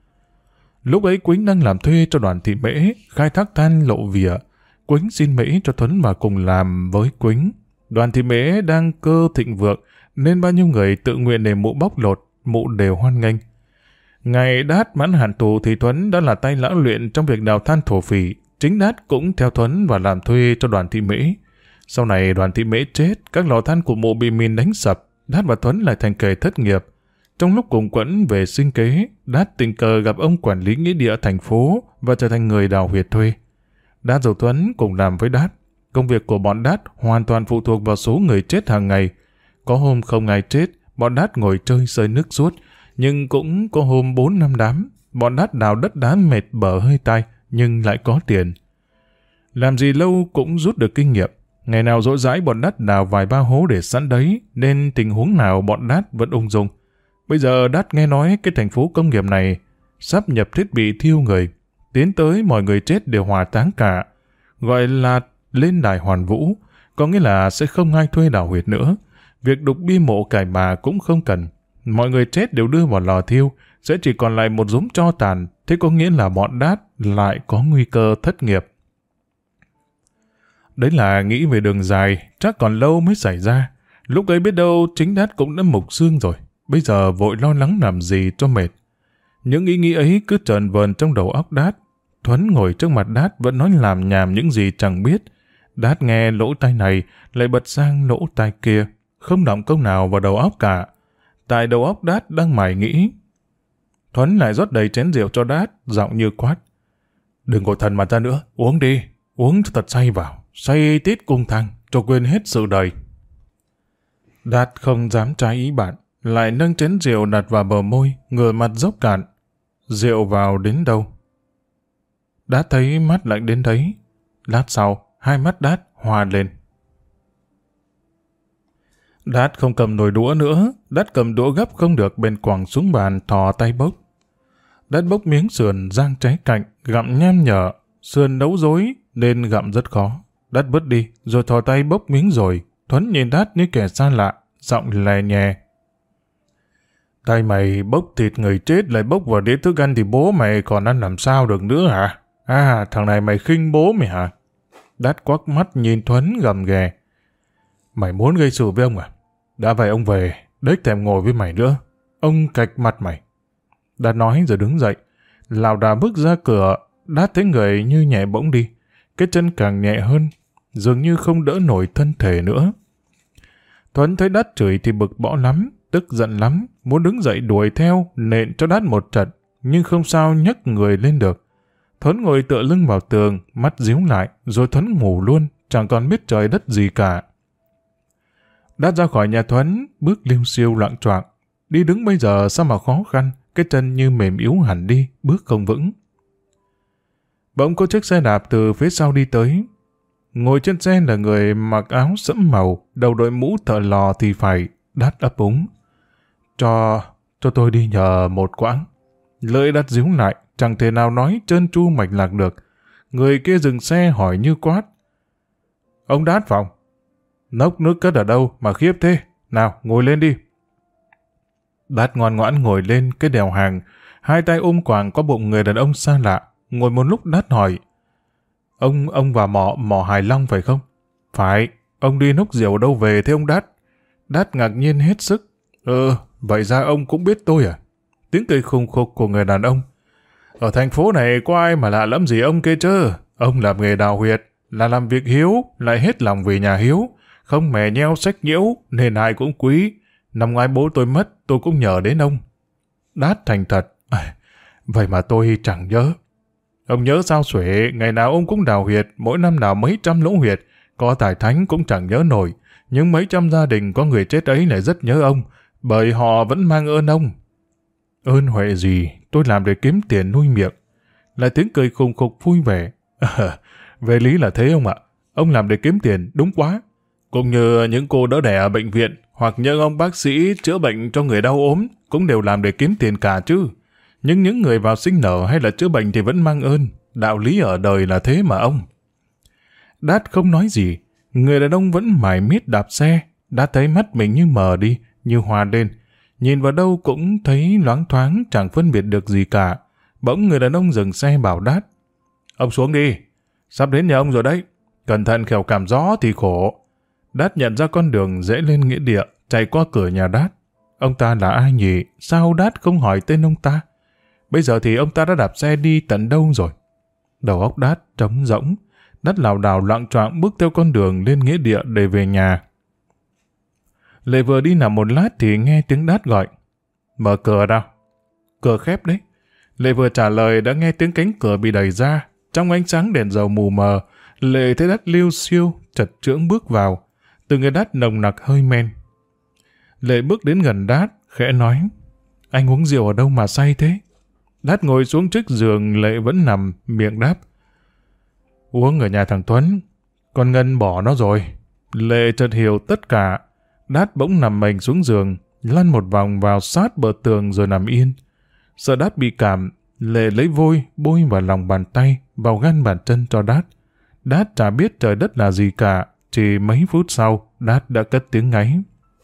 Lúc ấy Quýnh đang làm thuê cho Đoàn Thị Mễ, khai thác than lộ vỉa. Quýnh xin Mễ cho Thuấn vào cùng làm với Quýnh. Đoàn Thị Mễ đang cơ thịnh vượng, nên bao nhiêu người tự nguyện để mụ bóc lột, mụ đều hoan nghênh. Ngày Đát mãn hạn tù thì Thuấn đã là tay lão luyện trong việc đào than thổ phỉ. Chính Đát cũng theo Thuấn và làm thuê cho Đoàn Thị Mễ. Sau này Đoàn Thị Mễ chết, các lò than của mụ bị mìn đánh sập, Đát và Thuấn lại thành kẻ thất nghiệp. Trong lúc cùng quẫn về sinh kế, Đát tình cờ gặp ông quản lý nghĩa địa thành phố và trở thành người đào huyệt thuê. Đát rồi Thuấn cùng làm với Đát. Công việc của bọn Đát hoàn toàn phụ thuộc vào số người chết hàng ngày. Có hôm không ai chết, bọn Đát ngồi chơi sơi nước suốt, nhưng cũng có hôm 4-5 đám. Bọn Đát đào đất đá mệt bở hơi tai, nhưng lại có tiền. Làm gì lâu cũng rút được kinh nghiệm. Ngày nào rỗi rãi bọn Đát đào vài ba hố để sẵn đấy, nên tình huống nào bọn Đát vẫn ung dung. Bây giờ Đát nghe nói cái thành phố công nghiệp này sắp nhập thiết bị thiêu người. Tiến tới mọi người chết đều hỏa táng cả. Gọi là lên đài hoàn vũ, có nghĩa là sẽ không ai thuê đào huyệt nữa. Việc đục bia mộ cải bà cũng không cần. Mọi người chết đều đưa vào lò thiêu, sẽ chỉ còn lại một dúm tro tàn, thế có nghĩa là bọn Đát lại có nguy cơ thất nghiệp. Đấy là nghĩ về đường dài, chắc còn lâu mới xảy ra. Lúc ấy biết đâu chính Đát cũng đã mục xương rồi, bây giờ vội lo lắng làm gì cho mệt. Những ý nghĩ ấy cứ trờn vờn trong đầu óc Đát. Thuấn ngồi trước mặt Đát vẫn nói làm nhảm những gì chẳng biết. Đát nghe lỗ tai này lại bật sang lỗ tai kia, không động câu nào vào đầu óc cả. Tại đầu óc Đát đang mải nghĩ. Thuấn lại rót đầy chén rượu cho Đát, giọng như quát. Đừng ngồi thần mặt ra nữa, uống đi, uống cho thật say vào, say tít cung thăng, cho quên hết sự đời. Đát không dám trái ý bạn, lại nâng chén rượu đặt vào bờ môi, ngửa mặt dốc cạn. Rượu vào đến đâu? Đát thấy mắt lạnh đến đấy. Lát sau, hai mắt Đát hòa lên. Đát không cầm nồi đũa nữa, Đát cầm đũa gấp không được bèn quẳng xuống bàn thò tay bốc. Đát bốc miếng sườn rang cháy cạnh, gặm nham nhở, sườn nấu rối nên gặm rất khó. Đát bớt đi, rồi thò tay bốc miếng rồi. Thuấn nhìn Đát như kẻ xa lạ, giọng lè nhè. Tay mày bốc thịt người chết lại bốc vào đĩa thức ăn thì bố mày còn ăn làm sao được nữa hả? À, thằng này mày khinh bố mày hả? Đát quắc mắt nhìn Thuấn gầm ghè. Mày muốn gây sự với ông à? Đã vậy ông về, đếch thèm ngồi với mày nữa. Ông cạch mặt mày. Đát nói rồi đứng dậy. Lảo đảo bước ra cửa, Đát thấy người như nhẹ bỗng đi. Cái chân càng nhẹ hơn, dường như không đỡ nổi thân thể nữa. Thuấn thấy Đát chửi thì bực bõ lắm, tức giận lắm, muốn đứng dậy đuổi theo, nện cho Đát một trận, nhưng không sao nhấc người lên được. Thuấn ngồi tựa lưng vào tường, mắt díu lại, rồi Thuấn ngủ luôn, chẳng còn biết trời đất gì cả. Đát ra khỏi nhà Thuấn, bước liêu xiêu loạng choạng. Đi đứng bây giờ sao mà khó khăn, cái chân như mềm yếu hẳn đi, bước không vững. Bỗng có chiếc xe đạp từ phía sau đi tới. Ngồi trên xe là người mặc áo sẫm màu, đầu đội mũ thợ lò thì phải. Đát ấp úng. Cho tôi đi nhờ một quãng. Lưỡi Đát díu lại, chẳng thể nào nói trơn tru mạch lạc được. Người kia dừng xe hỏi như quát. Ông Đát phòng. Nốc nước cất ở đâu mà khiếp thế? Nào, ngồi lên đi. Đát ngoan ngoãn ngồi lên cái đèo hàng, hai tay ôm quàng qua bụng người đàn ông xa lạ. Ngồi một lúc Đát hỏi. Ông vào mỏ Hải Long phải không? Phải, ông đi nốc rượu đâu về thế ông Đát? Đát ngạc nhiên hết sức. Vậy ra ông cũng biết tôi à? Tiếng cười khùng khục của người đàn ông. Ở thành phố này có ai mà lạ lẫm gì ông kia chứ? Ông làm nghề đào huyệt, là làm việc hiếu, lại hết lòng vì nhà hiếu. Không mè nheo sách nhiễu, nên ai cũng quý. Năm ngoái bố tôi mất, tôi cũng nhờ đến ông. Đát thành thật. Vậy mà tôi chẳng nhớ. Ông nhớ sao xuể, ngày nào ông cũng đào huyệt, mỗi năm đào mấy trăm lỗ huyệt. Có tài thánh cũng chẳng nhớ nổi. Nhưng mấy trăm gia đình có người chết ấy lại rất nhớ ông, bởi họ vẫn mang ơn ông. Ơn huệ gì, tôi làm để kiếm tiền nuôi miệng. Lại tiếng cười khùng khục vui vẻ. Về lý là thế ông ạ. Ông làm để kiếm tiền, đúng quá. Cũng như những cô đỡ đẻ ở bệnh viện, hoặc những ông bác sĩ chữa bệnh cho người đau ốm, cũng đều làm để kiếm tiền cả chứ. Nhưng những người vào sinh nở hay là chữa bệnh thì vẫn mang ơn. Đạo lý ở đời là thế mà ông. Đát không nói gì. Người đàn ông vẫn mải miết đạp xe. Đã thấy mắt mình như mờ đi, như hoa lên. Nhìn vào đâu cũng thấy loáng thoáng, chẳng phân biệt được gì cả. Bỗng người đàn ông dừng xe bảo Đát. Ông xuống đi. Sắp đến nhà ông rồi đấy. Cẩn thận kẻo cảm gió thì khổ. Đát nhận ra con đường dễ lên nghĩa địa, chạy qua cửa nhà Đát. Ông ta là ai nhỉ? Sao Đát không hỏi tên ông ta? Bây giờ thì ông ta đã đạp xe đi tận đâu rồi? Đầu óc Đát trống rỗng. Đát lảo đảo loạng choạng bước theo con đường lên nghĩa địa để về nhà. Lệ vừa đi nằm một lát thì nghe tiếng Đát gọi. Mở cửa nào. Cửa khép đấy. Lệ vừa trả lời đã nghe tiếng cánh cửa bị đẩy ra. Trong ánh sáng đèn dầu mù mờ, Lệ thấy Đát liêu xiêu, chật chưỡng bước vào. Từ người Đát nồng nặc hơi men. Lệ bước đến gần Đát, khẽ nói. Anh uống rượu ở đâu mà say thế? Đát ngồi xuống trước giường, Lệ vẫn nằm, miệng đáp. Uống ở nhà thằng Tuấn. Con Ngân bỏ nó rồi. Lệ chợt hiểu tất cả. Đát bỗng nằm mình xuống giường, lăn một vòng vào sát bờ tường rồi nằm yên. Sợ Đát bị cảm, Lệ lấy vôi bôi vào lòng bàn tay, vào gan bàn chân cho Đát. Đát chả biết trời đất là gì cả. Chỉ mấy phút sau, Đát đã cất tiếng ngáy.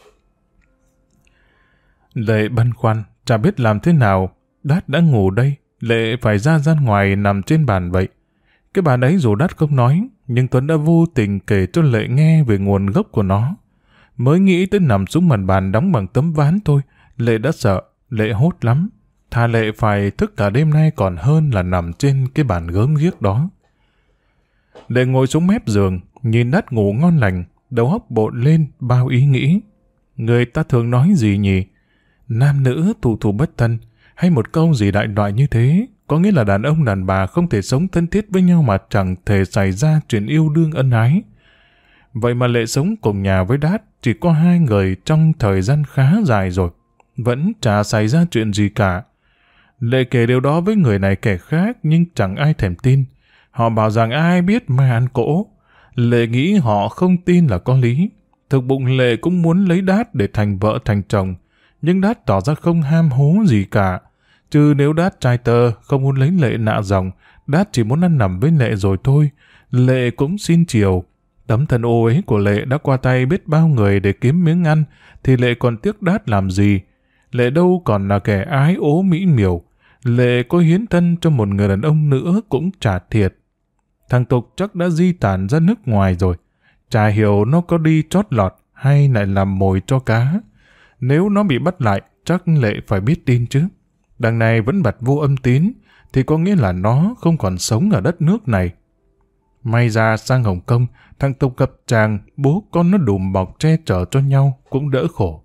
Lệ băn khoăn, chả biết làm thế nào. Đát đã ngủ đây, Lệ phải ra ngoài nằm trên bàn vậy. Cái bàn ấy dù Đát không nói, nhưng Tuấn đã vô tình kể cho Lệ nghe về nguồn gốc của nó. Mới nghĩ tới nằm xuống mặt bàn đóng bằng tấm ván thôi, Lệ đã sợ, Lệ hốt lắm. Thà Lệ phải thức cả đêm nay còn hơn là nằm trên cái bàn gớm ghiếc đó. Lệ ngồi xuống mép giường, nhìn Đát ngủ ngon lành, đầu óc bộn lên bao ý nghĩ. Người ta thường nói gì nhỉ? Nam nữ thù thù bất thân, hay một câu gì đại loại như thế, có nghĩa là đàn ông đàn bà không thể sống thân thiết với nhau mà chẳng thể xảy ra chuyện yêu đương ân ái. Vậy mà Lệ sống cùng nhà với Đát chỉ có 2 người trong thời gian khá dài rồi, vẫn chả xảy ra chuyện gì cả. Lệ kể điều đó với người này kẻ khác nhưng chẳng ai thèm tin. Họ bảo rằng ai biết ma ăn cỗ. Lệ nghĩ họ không tin là có lý. Thực bụng Lệ cũng muốn lấy Đát để thành vợ thành chồng, nhưng Đát tỏ ra không ham hố gì cả. Chứ nếu Đát trai tơ không muốn lấy Lệ nạ dòng, Đát chỉ muốn ăn nằm với Lệ rồi thôi. Lệ cũng xin chiều. Tấm thân ô ấy của Lệ đã qua tay biết bao người để kiếm miếng ăn, thì Lệ còn tiếc Đát làm gì? Lệ đâu còn là kẻ ái ố mỹ miều. Lệ có hiến thân cho một người đàn ông nữa cũng chả thiệt. Thằng Tục chắc đã di tản ra nước ngoài rồi. Chả hiểu nó có đi trót lọt hay lại làm mồi cho cá. Nếu nó bị bắt lại, chắc Lệ phải biết tin chứ. Đằng này vẫn bật vô âm tín, thì có nghĩa là nó không còn sống ở đất nước này. May ra sang Hồng Kông, thằng Tục gặp chàng, bố con nó đùm bọc che chở cho nhau, cũng đỡ khổ.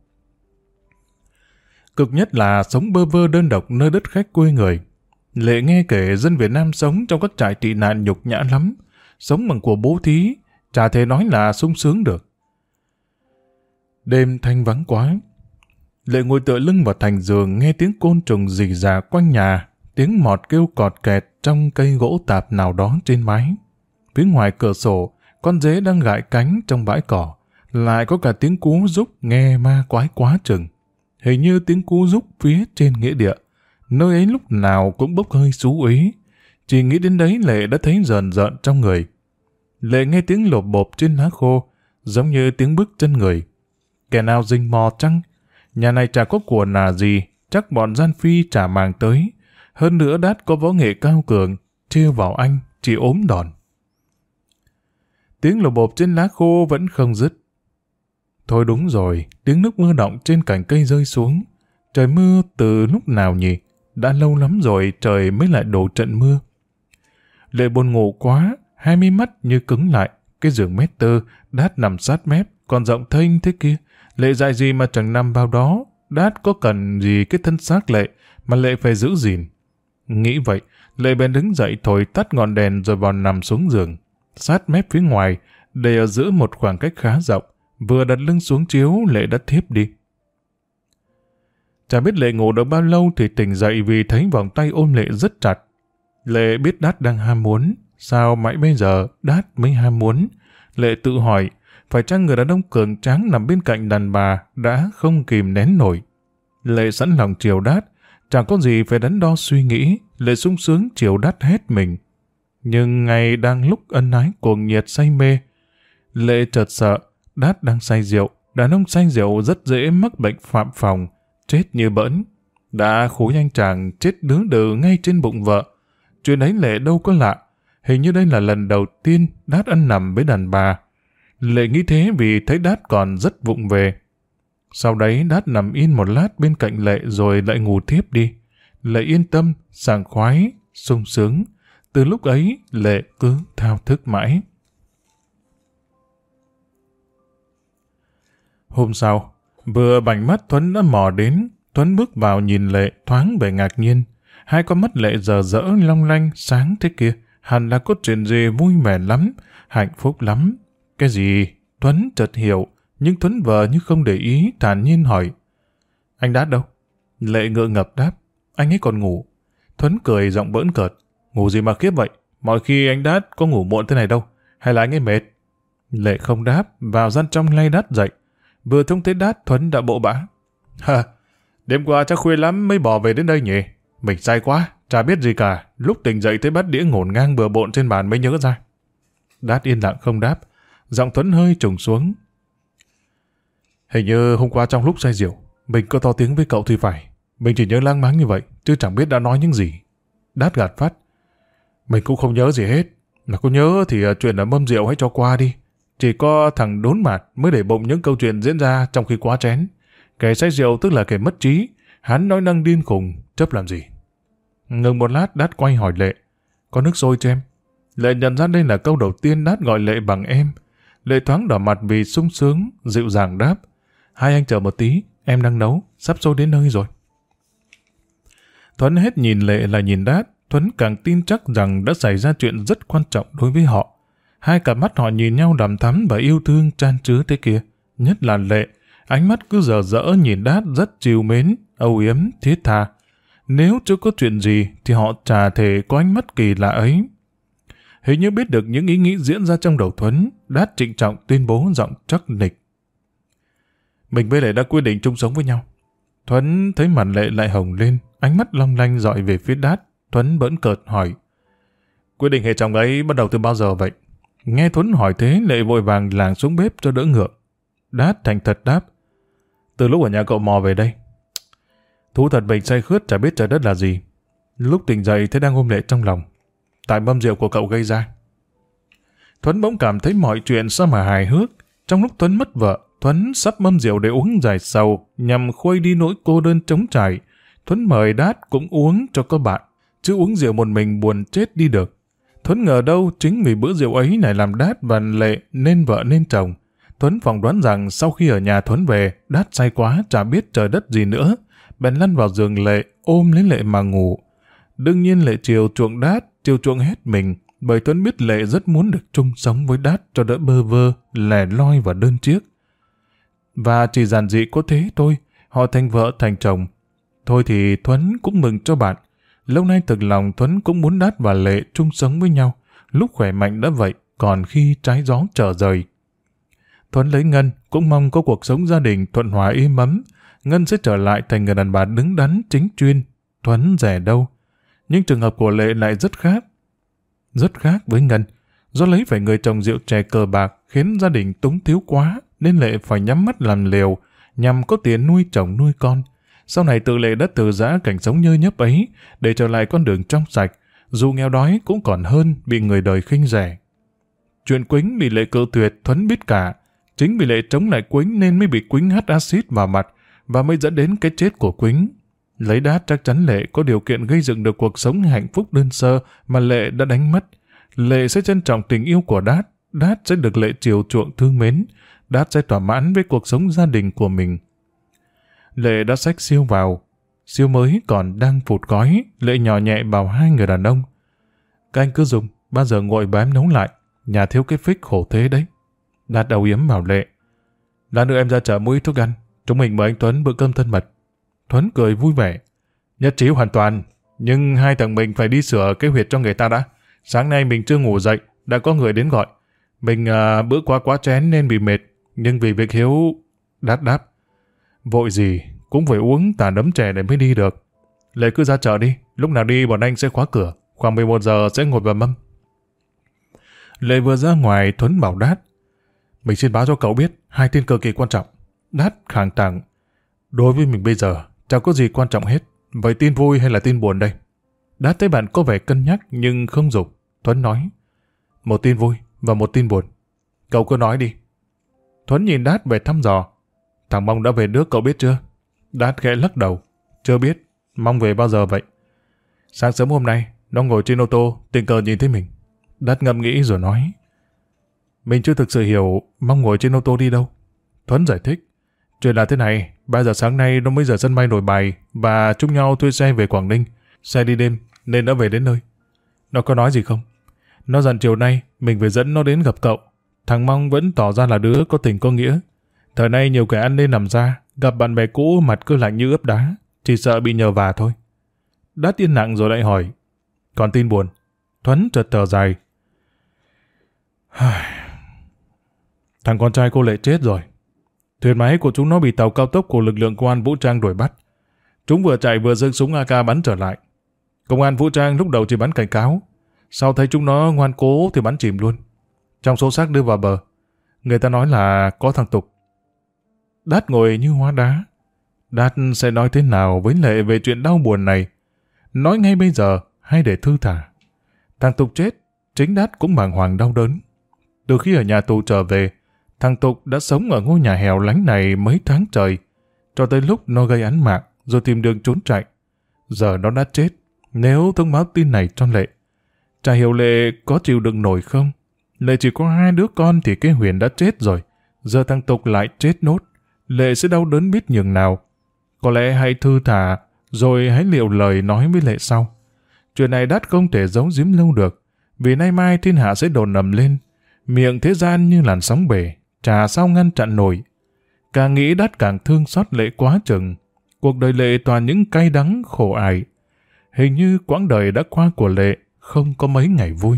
Cực nhất là sống bơ vơ đơn độc nơi đất khách quê người. Lệ nghe kể dân Việt Nam sống trong các trại tị nạn nhục nhã lắm. Sống bằng của bố thí, chả thể nói là sung sướng được. Đêm thanh vắng quá. Lệ ngồi tựa lưng vào thành giường nghe tiếng côn trùng rỉ rả quanh nhà, tiếng mọt kêu cọt kẹt trong cây gỗ tạp nào đó trên mái. Phía ngoài cửa sổ, con dế đang gãi cánh trong bãi cỏ, lại có cả tiếng cú rúc nghe ma quái quá chừng. Hình như tiếng cú rúc phía trên nghĩa địa, nơi ấy lúc nào cũng bốc hơi xú uế. Chỉ nghĩ đến đấy Lệ đã thấy rờn rợn trong người. Lệ nghe tiếng lộp bộp trên lá khô, giống như tiếng bước chân người. Kẻ nào rình mò chăng? Nhà này chả có của nà gì, chắc bọn gian phi chả màng tới. Hơn nữa Đát có võ nghệ cao cường, trêu vào anh, chỉ ốm đòn. Tiếng lộp bộp trên lá khô vẫn không dứt. Thôi đúng rồi, tiếng nước mưa đọng trên cành cây rơi xuống. Trời mưa từ lúc nào nhỉ? đã lâu lắm rồi trời mới lại đổ trận mưa. Lệ buồn ngủ quá, hai mí mắt như cứng lại, cái giường mét tơ, Đát nằm sát mép, còn rộng thênh thế kia. Lệ dại gì mà chẳng nằm vào đó, Đát có cần gì cái thân xác Lệ, mà Lệ phải giữ gìn. Nghĩ vậy, Lệ bèn đứng dậy thổi tắt ngọn đèn rồi vào nằm xuống giường. Sát mép phía ngoài, để ở giữa một khoảng cách khá rộng, vừa đặt lưng xuống chiếu, Lệ đã thiếp đi. Chả biết Lệ ngủ được bao lâu thì tỉnh dậy vì thấy vòng tay ôm Lệ rất chặt. Lệ biết Đát đang ham muốn, sao mãi bây giờ Đát mới ham muốn? Lệ tự hỏi, phải chăng người đàn ông cường tráng nằm bên cạnh đàn bà đã không kìm nén nổi? Lệ sẵn lòng chiều Đát, chẳng có gì phải đắn đo suy nghĩ, Lệ sung sướng chiều Đát hết mình. Nhưng ngay đang lúc ân ái cuồng nhiệt say mê, Lệ chợt sợ, Đát đang say rượu, đàn ông say rượu rất dễ mắc bệnh phạm phòng, chết như bỡn. Đã khối anh chàng chết đứ đừ ngay trên bụng vợ. Chuyện ấy Lệ đâu có lạ, hình như đây là lần đầu tiên Đát ăn nằm với đàn bà. Lệ nghĩ thế vì thấy Đát còn rất vụng về. Sau đấy Đát nằm yên một lát bên cạnh Lệ rồi lại ngủ thiếp đi. Lệ yên tâm, sảng khoái, sung sướng. Từ lúc ấy, Lệ cứ thao thức mãi. Hôm sau, vừa bảnh mắt Thuấn đã mò đến. Thuấn bước vào nhìn Lệ thoáng vẻ ngạc nhiên. Hai con mắt Lệ giờ rỡ long lanh sáng thế kia. Hẳn là có chuyện gì vui vẻ lắm, hạnh phúc lắm. Cái gì? Thuấn chợt hiểu, nhưng Thuấn vờ như không để ý, thản nhiên hỏi. Anh Đát đâu? Lệ ngượng ngập đáp. Anh ấy còn ngủ. Thuấn cười giọng bỡn cợt. Ngủ gì mà khiếp vậy? Mọi khi anh Đát có ngủ muộn thế này đâu. Hay là anh ấy mệt? Lệ không đáp, vào gian trong lay Đát dậy. Vừa trông thấy Đát, Thuấn đã bộ bã. Hả? Đêm qua chắc khuya lắm mới bỏ về đến đây nhỉ? Mình say quá, chả biết gì cả. Lúc tỉnh dậy thấy bát đĩa ngổn ngang bừa bộn trên bàn mới nhớ ra. Đát yên lặng không đáp. Giọng Thuấn hơi trùng xuống. Hình như hôm qua trong lúc say rượu, mình có to tiếng với cậu thì phải. Mình chỉ nhớ lang máng như vậy, chứ chẳng biết đã nói những gì. Đát gạt phát. Mình cũng không nhớ gì hết. Mà có nhớ thì chuyện ở mâm rượu hãy cho qua đi. Chỉ có thằng đốn mặt mới để bụng những câu chuyện diễn ra trong khi quá chén. Kẻ say rượu tức là kẻ mất trí. Hắn nói năng điên khùng, chấp làm gì. Ngừng một lát, Đát quay hỏi Lệ. Có nước sôi cho em? Lệ nhận ra đây là câu đầu tiên Đát gọi Lệ bằng em. Lệ thoáng đỏ mặt vì sung sướng, dịu dàng đáp. Hai anh chờ một tí, em đang nấu, sắp sôi đến nơi rồi. Thuấn hết nhìn Lệ là nhìn Đát. Thuấn càng tin chắc rằng đã xảy ra chuyện rất quan trọng đối với họ. Hai cặp mắt họ nhìn nhau đằm thắm và yêu thương chan chứa thế kia. Nhất là Lệ, ánh mắt cứ dở dỡ nhìn Đát rất trìu mến, âu yếm, thiết tha. Nếu chưa có chuyện gì thì họ chả thể có ánh mắt kỳ lạ ấy. Hình như biết được những ý nghĩ diễn ra trong đầu Thuấn, Đát trịnh trọng tuyên bố giọng chắc nịch. Mình với Lệ đã quyết định chung sống với nhau. Thuấn thấy mặt Lệ lại hồng lên, ánh mắt long lanh dọi về phía Đát. Thuấn bỡn cợt hỏi. Quyết định hệ chồng ấy bắt đầu từ bao giờ vậy? Nghe Thuấn hỏi thế, Lệ vội vàng làng xuống bếp cho đỡ ngượng. Đát thành thật đáp. Từ lúc ở nhà cậu mò về đây. Thú thật mình say khướt chả biết trời đất là gì. Lúc tỉnh dậy thấy đang ôm Lệ trong lòng. Tại mâm rượu của cậu gây ra. Thuấn bỗng cảm thấy mọi chuyện sao mà hài hước. Trong lúc Thuấn mất vợ, Thuấn sắp mâm rượu để uống giải sầu nhằm khuây đi nỗi cô đơn trống trải. Thuấn mời Đát cũng uống cho có bạn, chứ uống rượu một mình buồn chết đi được. Thuấn ngờ đâu chính vì bữa rượu ấy này làm Đát và Lệ nên vợ nên chồng. Thuấn phỏng đoán rằng sau khi ở nhà Thuấn về, Đát say quá chả biết trời đất gì nữa, bèn lăn vào giường Lệ, ôm lấy Lệ mà ngủ. Đương nhiên Lệ chiều chuộng Đát, chiều chuộng hết mình, bởi Thuấn biết Lệ rất muốn được chung sống với Đát cho đỡ bơ vơ, lẻ loi và đơn chiếc. Và chỉ giản dị có thế thôi, họ thành vợ thành chồng. Thôi thì Thuấn cũng mừng cho bạn. Lâu nay thực lòng Thuấn cũng muốn Đát và Lệ chung sống với nhau. Lúc khỏe mạnh đã vậy, còn khi trái gió trở rời. Thuấn lấy Ngân, cũng mong có cuộc sống gia đình thuận hòa êm ấm. Ngân sẽ trở lại thành người đàn bà đứng đắn, chính chuyên. Thuấn rẻ đâu. Nhưng trường hợp của Lệ lại rất khác. Rất khác với Ngân. Do lấy phải người chồng rượu chè cờ bạc khiến gia đình túng thiếu quá, nên Lệ phải nhắm mắt làm liều nhằm có tiền nuôi chồng nuôi con. Sau này tự Lệ đã từ giã cảnh sống nhơ nhấp ấy để trở lại con đường trong sạch, dù nghèo đói cũng còn hơn bị người đời khinh rẻ. Chuyện Quýnh bị Lệ cự tuyệt Thuấn biết cả. Chính vì Lệ chống lại Quýnh nên mới bị Quýnh hắt axit vào mặt và mới dẫn đến cái chết của Quýnh. Lấy Đát chắc chắn Lệ có điều kiện gây dựng được cuộc sống hạnh phúc đơn sơ mà Lệ đã đánh mất. Lệ sẽ trân trọng tình yêu của Đát, Đát sẽ được Lệ chiều chuộng thương mến, Đát sẽ thỏa mãn với cuộc sống gia đình của mình. Lệ đã xách siêu vào. Siêu mới còn đang phụt khói, Lệ nhỏ nhẹ bảo hai người đàn ông. Các anh cứ dùng, bao giờ nguội bám nấu lại, nhà thiếu cái phích khổ thế đấy. Đát âu yếm bảo Lệ. Lát nữa em ra chợ mua ít thức ăn, chúng mình mời anh Tuấn bữa cơm thân mật. Tuấn cười vui vẻ. Nhất trí hoàn toàn, nhưng hai thằng mình phải đi sửa cái huyệt cho người ta đã. Sáng nay mình chưa ngủ dậy, đã có người đến gọi. Mình bữa qua quá chén nên bị mệt, nhưng vì việc hiếu... Đát đáp. Vội gì, cũng phải uống tả nấm chè để mới đi được. Lệ cứ ra chợ đi, lúc nào đi bọn anh sẽ khóa cửa, khoảng 11 giờ sẽ ngồi vào mâm. Lệ vừa ra ngoài, Tuấn bảo Đát. Mình xin báo cho cậu biết, hai tin cực kỳ quan trọng. Đát khẳng tảng. Đối với mình bây giờ, chẳng có gì quan trọng hết. Vậy tin vui hay là tin buồn đây? Đát thấy bạn có vẻ cân nhắc nhưng không dục. Tuấn nói. Một tin vui và một tin buồn. Cậu cứ nói đi. Tuấn nhìn Đát về thăm dò. Thằng Mong đã về nước cậu biết chưa? Đát khẽ lắc đầu. Chưa biết. Mong về bao giờ vậy? Sáng sớm hôm nay, nó ngồi trên ô tô, tình cờ nhìn thấy mình. Đát ngẫm nghĩ rồi nói. Mình chưa thực sự hiểu Mong ngồi trên ô tô đi đâu. Tuấn giải thích. Chuyện là thế này, 3 giờ sáng nay nó mới rời sân bay Nội Bài và chung nhau thuê xe về Quảng Ninh. Xe đi đêm nên đã về đến nơi. Nó có nói gì không? Nó dặn chiều nay mình phải dẫn nó đến gặp cậu. Thằng Mong vẫn tỏ ra là đứa có tình có nghĩa. Thời nay nhiều kẻ ăn nên nằm ra, gặp bạn bè cũ mặt cứ lạnh như ướp đá, chỉ sợ bị nhờ vả thôi. Đát yên lặng rồi lại hỏi. Còn tin buồn? Tuấn chợt thở dài. Thằng con trai cô Lệ chết rồi. Thuyền máy của chúng nó bị tàu cao tốc của lực lượng công an vũ trang đuổi bắt. Chúng vừa chạy vừa giơ súng AK bắn trở lại. Công an vũ trang lúc đầu chỉ bắn cảnh cáo, sau thấy chúng nó ngoan cố thì bắn chìm luôn. Trong số xác đưa vào bờ, người ta nói là có thằng Tục. Đát ngồi như hóa đá. Đát sẽ nói thế nào với Lệ về chuyện đau buồn này? Nói ngay bây giờ hay để thư thả? Thằng Tục chết, chính Đát cũng bàng hoàng đau đớn. Từ khi ở nhà tù trở về, thằng Tục đã sống ở ngôi nhà hẻo lánh này mấy tháng trời, cho tới lúc nó gây án mạng rồi tìm đường trốn chạy. Giờ nó đã chết. Nếu thông báo tin này cho Lệ, chả hiểu Lệ có chịu đựng nổi không? Lệ chỉ có 2 đứa con thì cái Huyền đã chết rồi. Giờ thằng Tục lại chết nốt. Lệ sẽ đau đớn biết nhường nào. Có lẽ hãy thư thả, rồi hãy liệu lời nói với Lệ sau. Chuyện này Đát không thể giấu giếm lâu được, vì nay mai thiên hạ sẽ đồn ầm lên. Miệng thế gian như làn sóng bể, chả sao ngăn chặn nổi. Càng nghĩ Đát càng thương xót Lệ quá chừng. Cuộc đời Lệ toàn những cay đắng khổ ải. Hình như quãng đời đã qua của Lệ không có mấy ngày vui.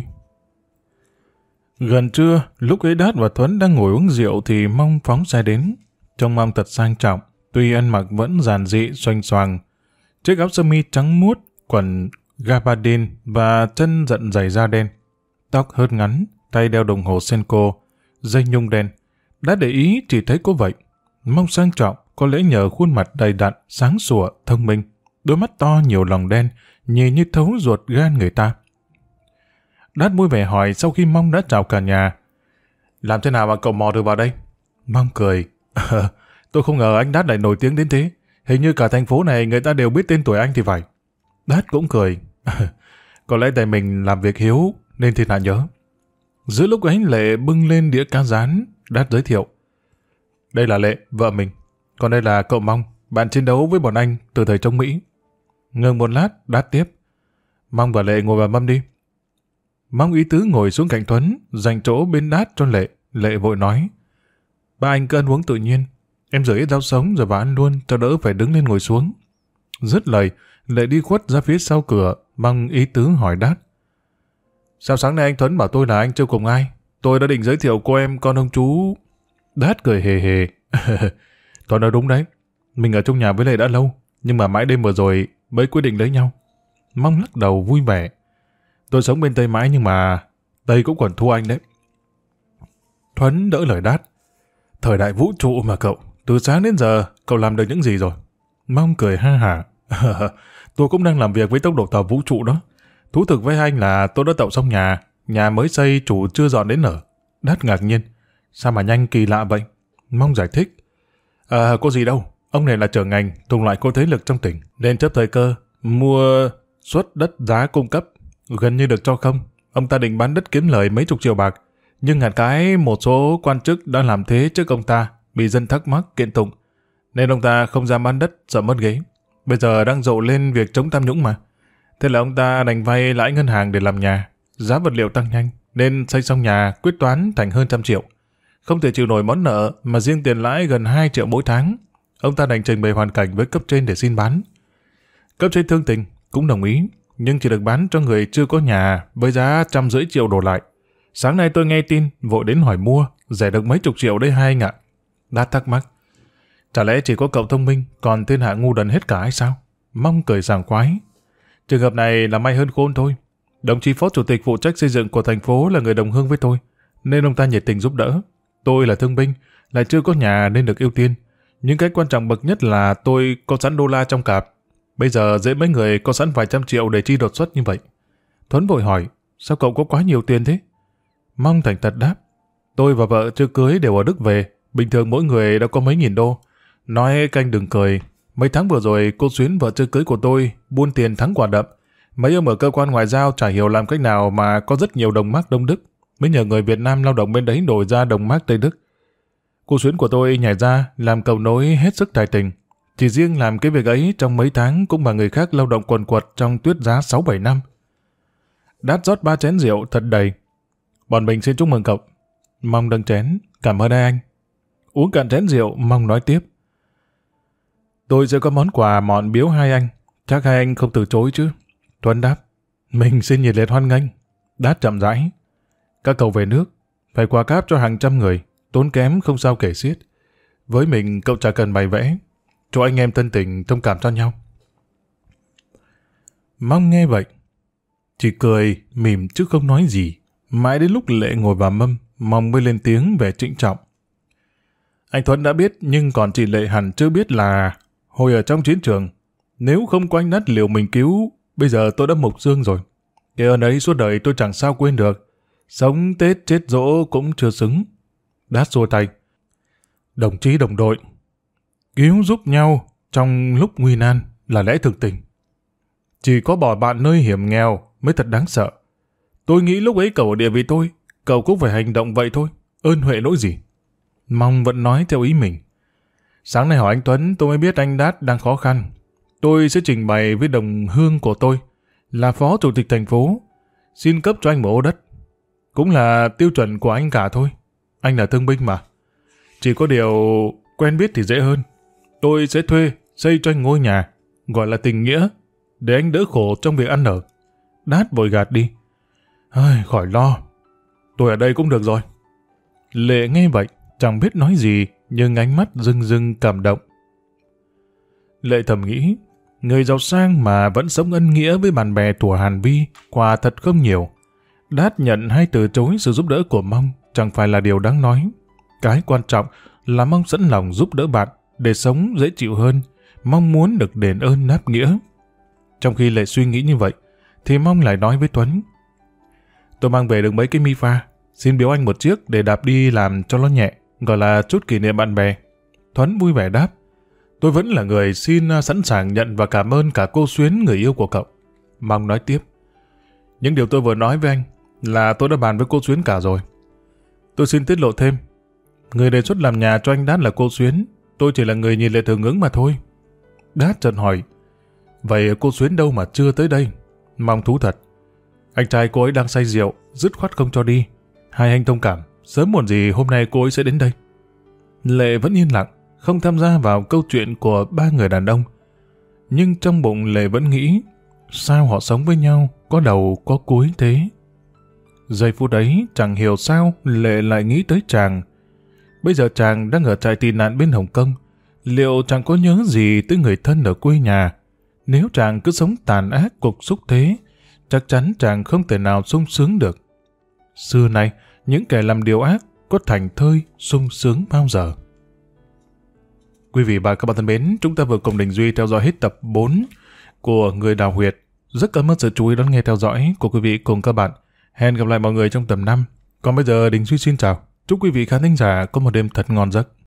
Gần trưa, lúc ấy Đát và Tuấn đang ngồi uống rượu thì Mong phóng xe đến. Trông Mong thật sang trọng, tuy ăn mặc vẫn giản dị xoành xoàng. Chiếc áo sơ mi trắng muốt, quần gabardine và chân giận giày da đen. Tóc hớt ngắn, tay đeo đồng hồ Seiko, dây nhung đen. Đã để ý chỉ thấy có vậy. Mong sang trọng, có lẽ nhờ khuôn mặt đầy đặn, sáng sủa, thông minh. Đôi mắt to nhiều lòng đen, nhìn như thấu ruột gan người ta. Đát vui vẻ hỏi sau khi Mong đã chào cả nhà. Làm thế nào mà cậu mò được vào đây? Mong cười. Tôi không ngờ anh Đát lại nổi tiếng đến thế. Hình như cả thành phố này người ta đều biết tên tuổi anh thì phải. Đát cũng cười. Có lẽ tại mình làm việc hiếu nên thiên hạ nhớ. Giữa lúc ấy Lệ bưng lên đĩa cá rán. Đát giới thiệu. Đây là Lệ, vợ mình. Còn đây là cậu Mong, bạn chiến đấu với bọn anh từ thời chống Mỹ. Ngừng một lát, Đát tiếp. Mong và Lệ ngồi vào mâm đi. Mong ý tứ ngồi xuống cạnh Tuấn, dành chỗ bên Đát cho Lệ. Lệ vội nói. Ba anh cứ ăn uống tự nhiên. Em rửa ít rau sống rồi vào ăn luôn, cho đỡ phải đứng lên ngồi xuống. Dứt lời, Lệ đi khuất ra phía sau cửa, Mong ý tứ hỏi Đát. Sao sáng nay anh Tuấn bảo tôi là anh chơi cùng ai? Tôi đã định giới thiệu cô em con ông chú... Đát cười hề hề. Tôi nói đúng đấy. Mình ở trong nhà với Lệ đã lâu, nhưng mà mãi đêm vừa rồi mới quyết định lấy nhau. Mong lắc đầu vui vẻ. Tôi sống bên Tây mãi nhưng mà Tây cũng còn thua anh đấy. Thuấn đỡ lời Đát. Thời đại vũ trụ mà cậu, từ sáng đến giờ cậu làm được những gì rồi? Mong cười ha hả. Tôi cũng đang làm việc với tốc độ tàu vũ trụ đó. Thú thực với anh là tôi đã tậu xong nhà mới xây chủ chưa dọn đến ở. Đát ngạc nhiên. Sao mà nhanh kỳ lạ vậy? Mong giải thích. Có gì đâu, Ông này là trưởng ngành thuộc loại có thế lực trong tỉnh, nên chấp thời cơ mua suất đất giá cung cấp gần như được cho không. Ông ta định bán đất kiếm lời mấy chục triệu bạc, nhưng ngặt cái một số quan chức đã làm thế trước ông ta, bị dân thắc mắc kiện tụng, nên ông ta không dám bán đất, sợ mất ghế. Bây giờ đang rộ lên việc chống tham nhũng mà. Thế là ông ta đành vay lãi ngân hàng để làm nhà. Giá vật liệu tăng nhanh, nên xây xong nhà quyết toán thành hơn 100 triệu. Không thể chịu nổi món nợ mà riêng tiền lãi gần 2 triệu mỗi tháng. Ông ta đành trình bày hoàn cảnh với cấp trên để xin bán. Cấp trên thương tình, cũng đồng ý, nhưng chỉ được bán cho người chưa có nhà với giá 150 triệu đổ lại. Sáng nay tôi nghe tin, vội đến hỏi mua, rẻ được mấy chục triệu đấy hai anh ạ. Đã thắc mắc, chả lẽ chỉ có cậu thông minh, còn thiên hạ ngu đần hết cả hay sao? Mong cười sảng khoái. Trường hợp này là may hơn khôn thôi. Đồng chí phó chủ tịch phụ trách xây dựng của thành phố là người đồng hương với tôi, nên ông ta nhiệt tình giúp đỡ. Tôi là thương binh, lại chưa có nhà nên được ưu tiên. Nhưng cái quan trọng bậc nhất là tôi có sẵn đô la trong cạp. Bây giờ dễ mấy người có sẵn vài trăm triệu để chi đột xuất như vậy. Thuấn vội hỏi, sao cậu có quá nhiều tiền thế? Mong thành thật đáp, tôi và vợ chưa cưới đều ở Đức về, bình thường mỗi người đã có mấy nghìn đô. Nói canh đừng cười, mấy tháng vừa rồi cô Xuyến vợ chưa cưới của tôi buôn tiền thắng quả đậm. Mấy ông ở cơ quan ngoại giao chả hiểu làm cách nào mà có rất nhiều đồng mark Đông Đức, mới nhờ người Việt Nam lao động bên đấy đổi ra đồng mark Tây Đức. Cô Xuyến của tôi nhảy ra làm cầu nối hết sức tài tình. Chỉ riêng làm cái việc ấy trong mấy tháng cũng bằng người khác lao động quần quật trong tuyết giá 6-7 năm. Đát rót 3 chén rượu thật đầy. Bọn mình xin chúc mừng cậu. Mong nâng chén, cảm ơn anh. Uống cạn chén rượu, Mong nói tiếp. Tôi sẽ có món quà mọn biếu hai anh. Chắc hai anh không từ chối chứ? Tuấn đáp. Mình xin nhiệt liệt hoan nghênh. Đát chậm rãi. Các cậu về nước, phải quà cáp cho hàng trăm người, tốn kém không sao kể xiết. Với mình cậu chả cần bày vẽ, cho anh em thân tình thông cảm cho nhau. Mong nghe vậy, chỉ cười, mỉm chứ không nói gì. Mãi đến lúc Lệ ngồi vào mâm, Mong mới lên tiếng vẻ trịnh trọng. Anh Thuấn đã biết, nhưng còn chị Lệ hẳn chưa biết là hồi ở trong chiến trường, nếu không có anh Đát liều mình cứu, bây giờ tôi đã mục xương rồi. Cái ơn ấy suốt đời tôi chẳng sao quên được. Sống Tết chết dỗ cũng chưa xứng. Đát xua tay. Đồng chí đồng đội, cứu giúp nhau trong lúc nguy nan là lẽ thực tình. Chỉ có bỏ bạn nơi hiểm nghèo mới thật đáng sợ. Tôi nghĩ lúc ấy cậu ở địa vị tôi, cậu cũng phải hành động vậy thôi. Ơn huệ lỗi gì? Mong vẫn nói theo ý mình. Sáng nay hỏi anh Tuấn, tôi mới biết anh Đát đang khó khăn. Tôi sẽ trình bày với đồng hương của tôi, là phó chủ tịch thành phố, xin cấp cho anh một ô đất. Cũng là tiêu chuẩn của anh cả thôi. Anh là thương binh mà. Chỉ có điều quen biết thì dễ hơn. Tôi sẽ thuê, xây cho anh ngôi nhà, gọi là tình nghĩa, để anh đỡ khổ trong việc ăn ở. Đát vội gạt đi. Khỏi lo. Tôi ở đây cũng được rồi. Lệ nghe vậy, chẳng biết nói gì, nhưng ánh mắt rưng rưng cảm động. Lệ thầm nghĩ, người giàu sang mà vẫn sống ân nghĩa với bạn bè thuở Hàn Vi, quả thật không nhiều. Đát nhận hay từ chối sự giúp đỡ của Mong chẳng phải là điều đáng nói. Cái quan trọng là Mong sẵn lòng giúp đỡ bạn để sống dễ chịu hơn, mong muốn được đền ơn đáp nghĩa. Trong khi Lệ suy nghĩ như vậy, thì Mong lại nói với Tuấn. Tôi mang về được mấy cái mi pha, xin biếu anh một chiếc để đạp đi làm cho nó nhẹ, gọi là chút kỷ niệm bạn bè. Tuấn vui vẻ đáp. Tôi vẫn là người xin sẵn sàng nhận và cảm ơn cả cô Xuyến, người yêu của cậu. Mong nói tiếp. Những điều tôi vừa nói với anh là tôi đã bàn với cô Xuyến cả rồi. Tôi xin tiết lộ thêm. Người đề xuất làm nhà cho anh Đát là cô Xuyến. Tôi chỉ là người nhìn Lệ hưởng ứng mà thôi. Đát chợt hỏi. Vậy cô Xuyến đâu mà chưa tới đây? Mong thú thật. Anh trai cô ấy đang say rượu, dứt khoát không cho đi. Hai anh thông cảm, sớm muộn gì hôm nay cô ấy sẽ đến đây. Lệ vẫn yên lặng, không tham gia vào câu chuyện của ba người đàn ông. Nhưng trong bụng Lệ vẫn nghĩ, sao họ sống với nhau, có đầu có cuối thế? Giây phút ấy, chẳng hiểu sao Lệ lại nghĩ tới chàng. Bây giờ chàng đang ở trại tị nạn bên Hồng Kông. Liệu chàng có nhớ gì tới người thân ở quê nhà? Nếu chàng cứ sống tàn ác cục xúc thế, chắc chắn chàng không thể nào sung sướng được. Xưa nay, những kẻ làm điều ác có thành thơi sung sướng bao giờ? Quý vị và các bạn thân mến, chúng ta vừa cùng Đình Duy theo dõi hết tập 4 của Người Đào Huyệt. Rất cảm ơn sự chú ý đón nghe theo dõi của quý vị cùng các bạn. Hẹn gặp lại mọi người trong tập 5. Còn bây giờ Đình Duy xin chào. Chúc quý vị khán thính giả có một đêm thật ngon giấc.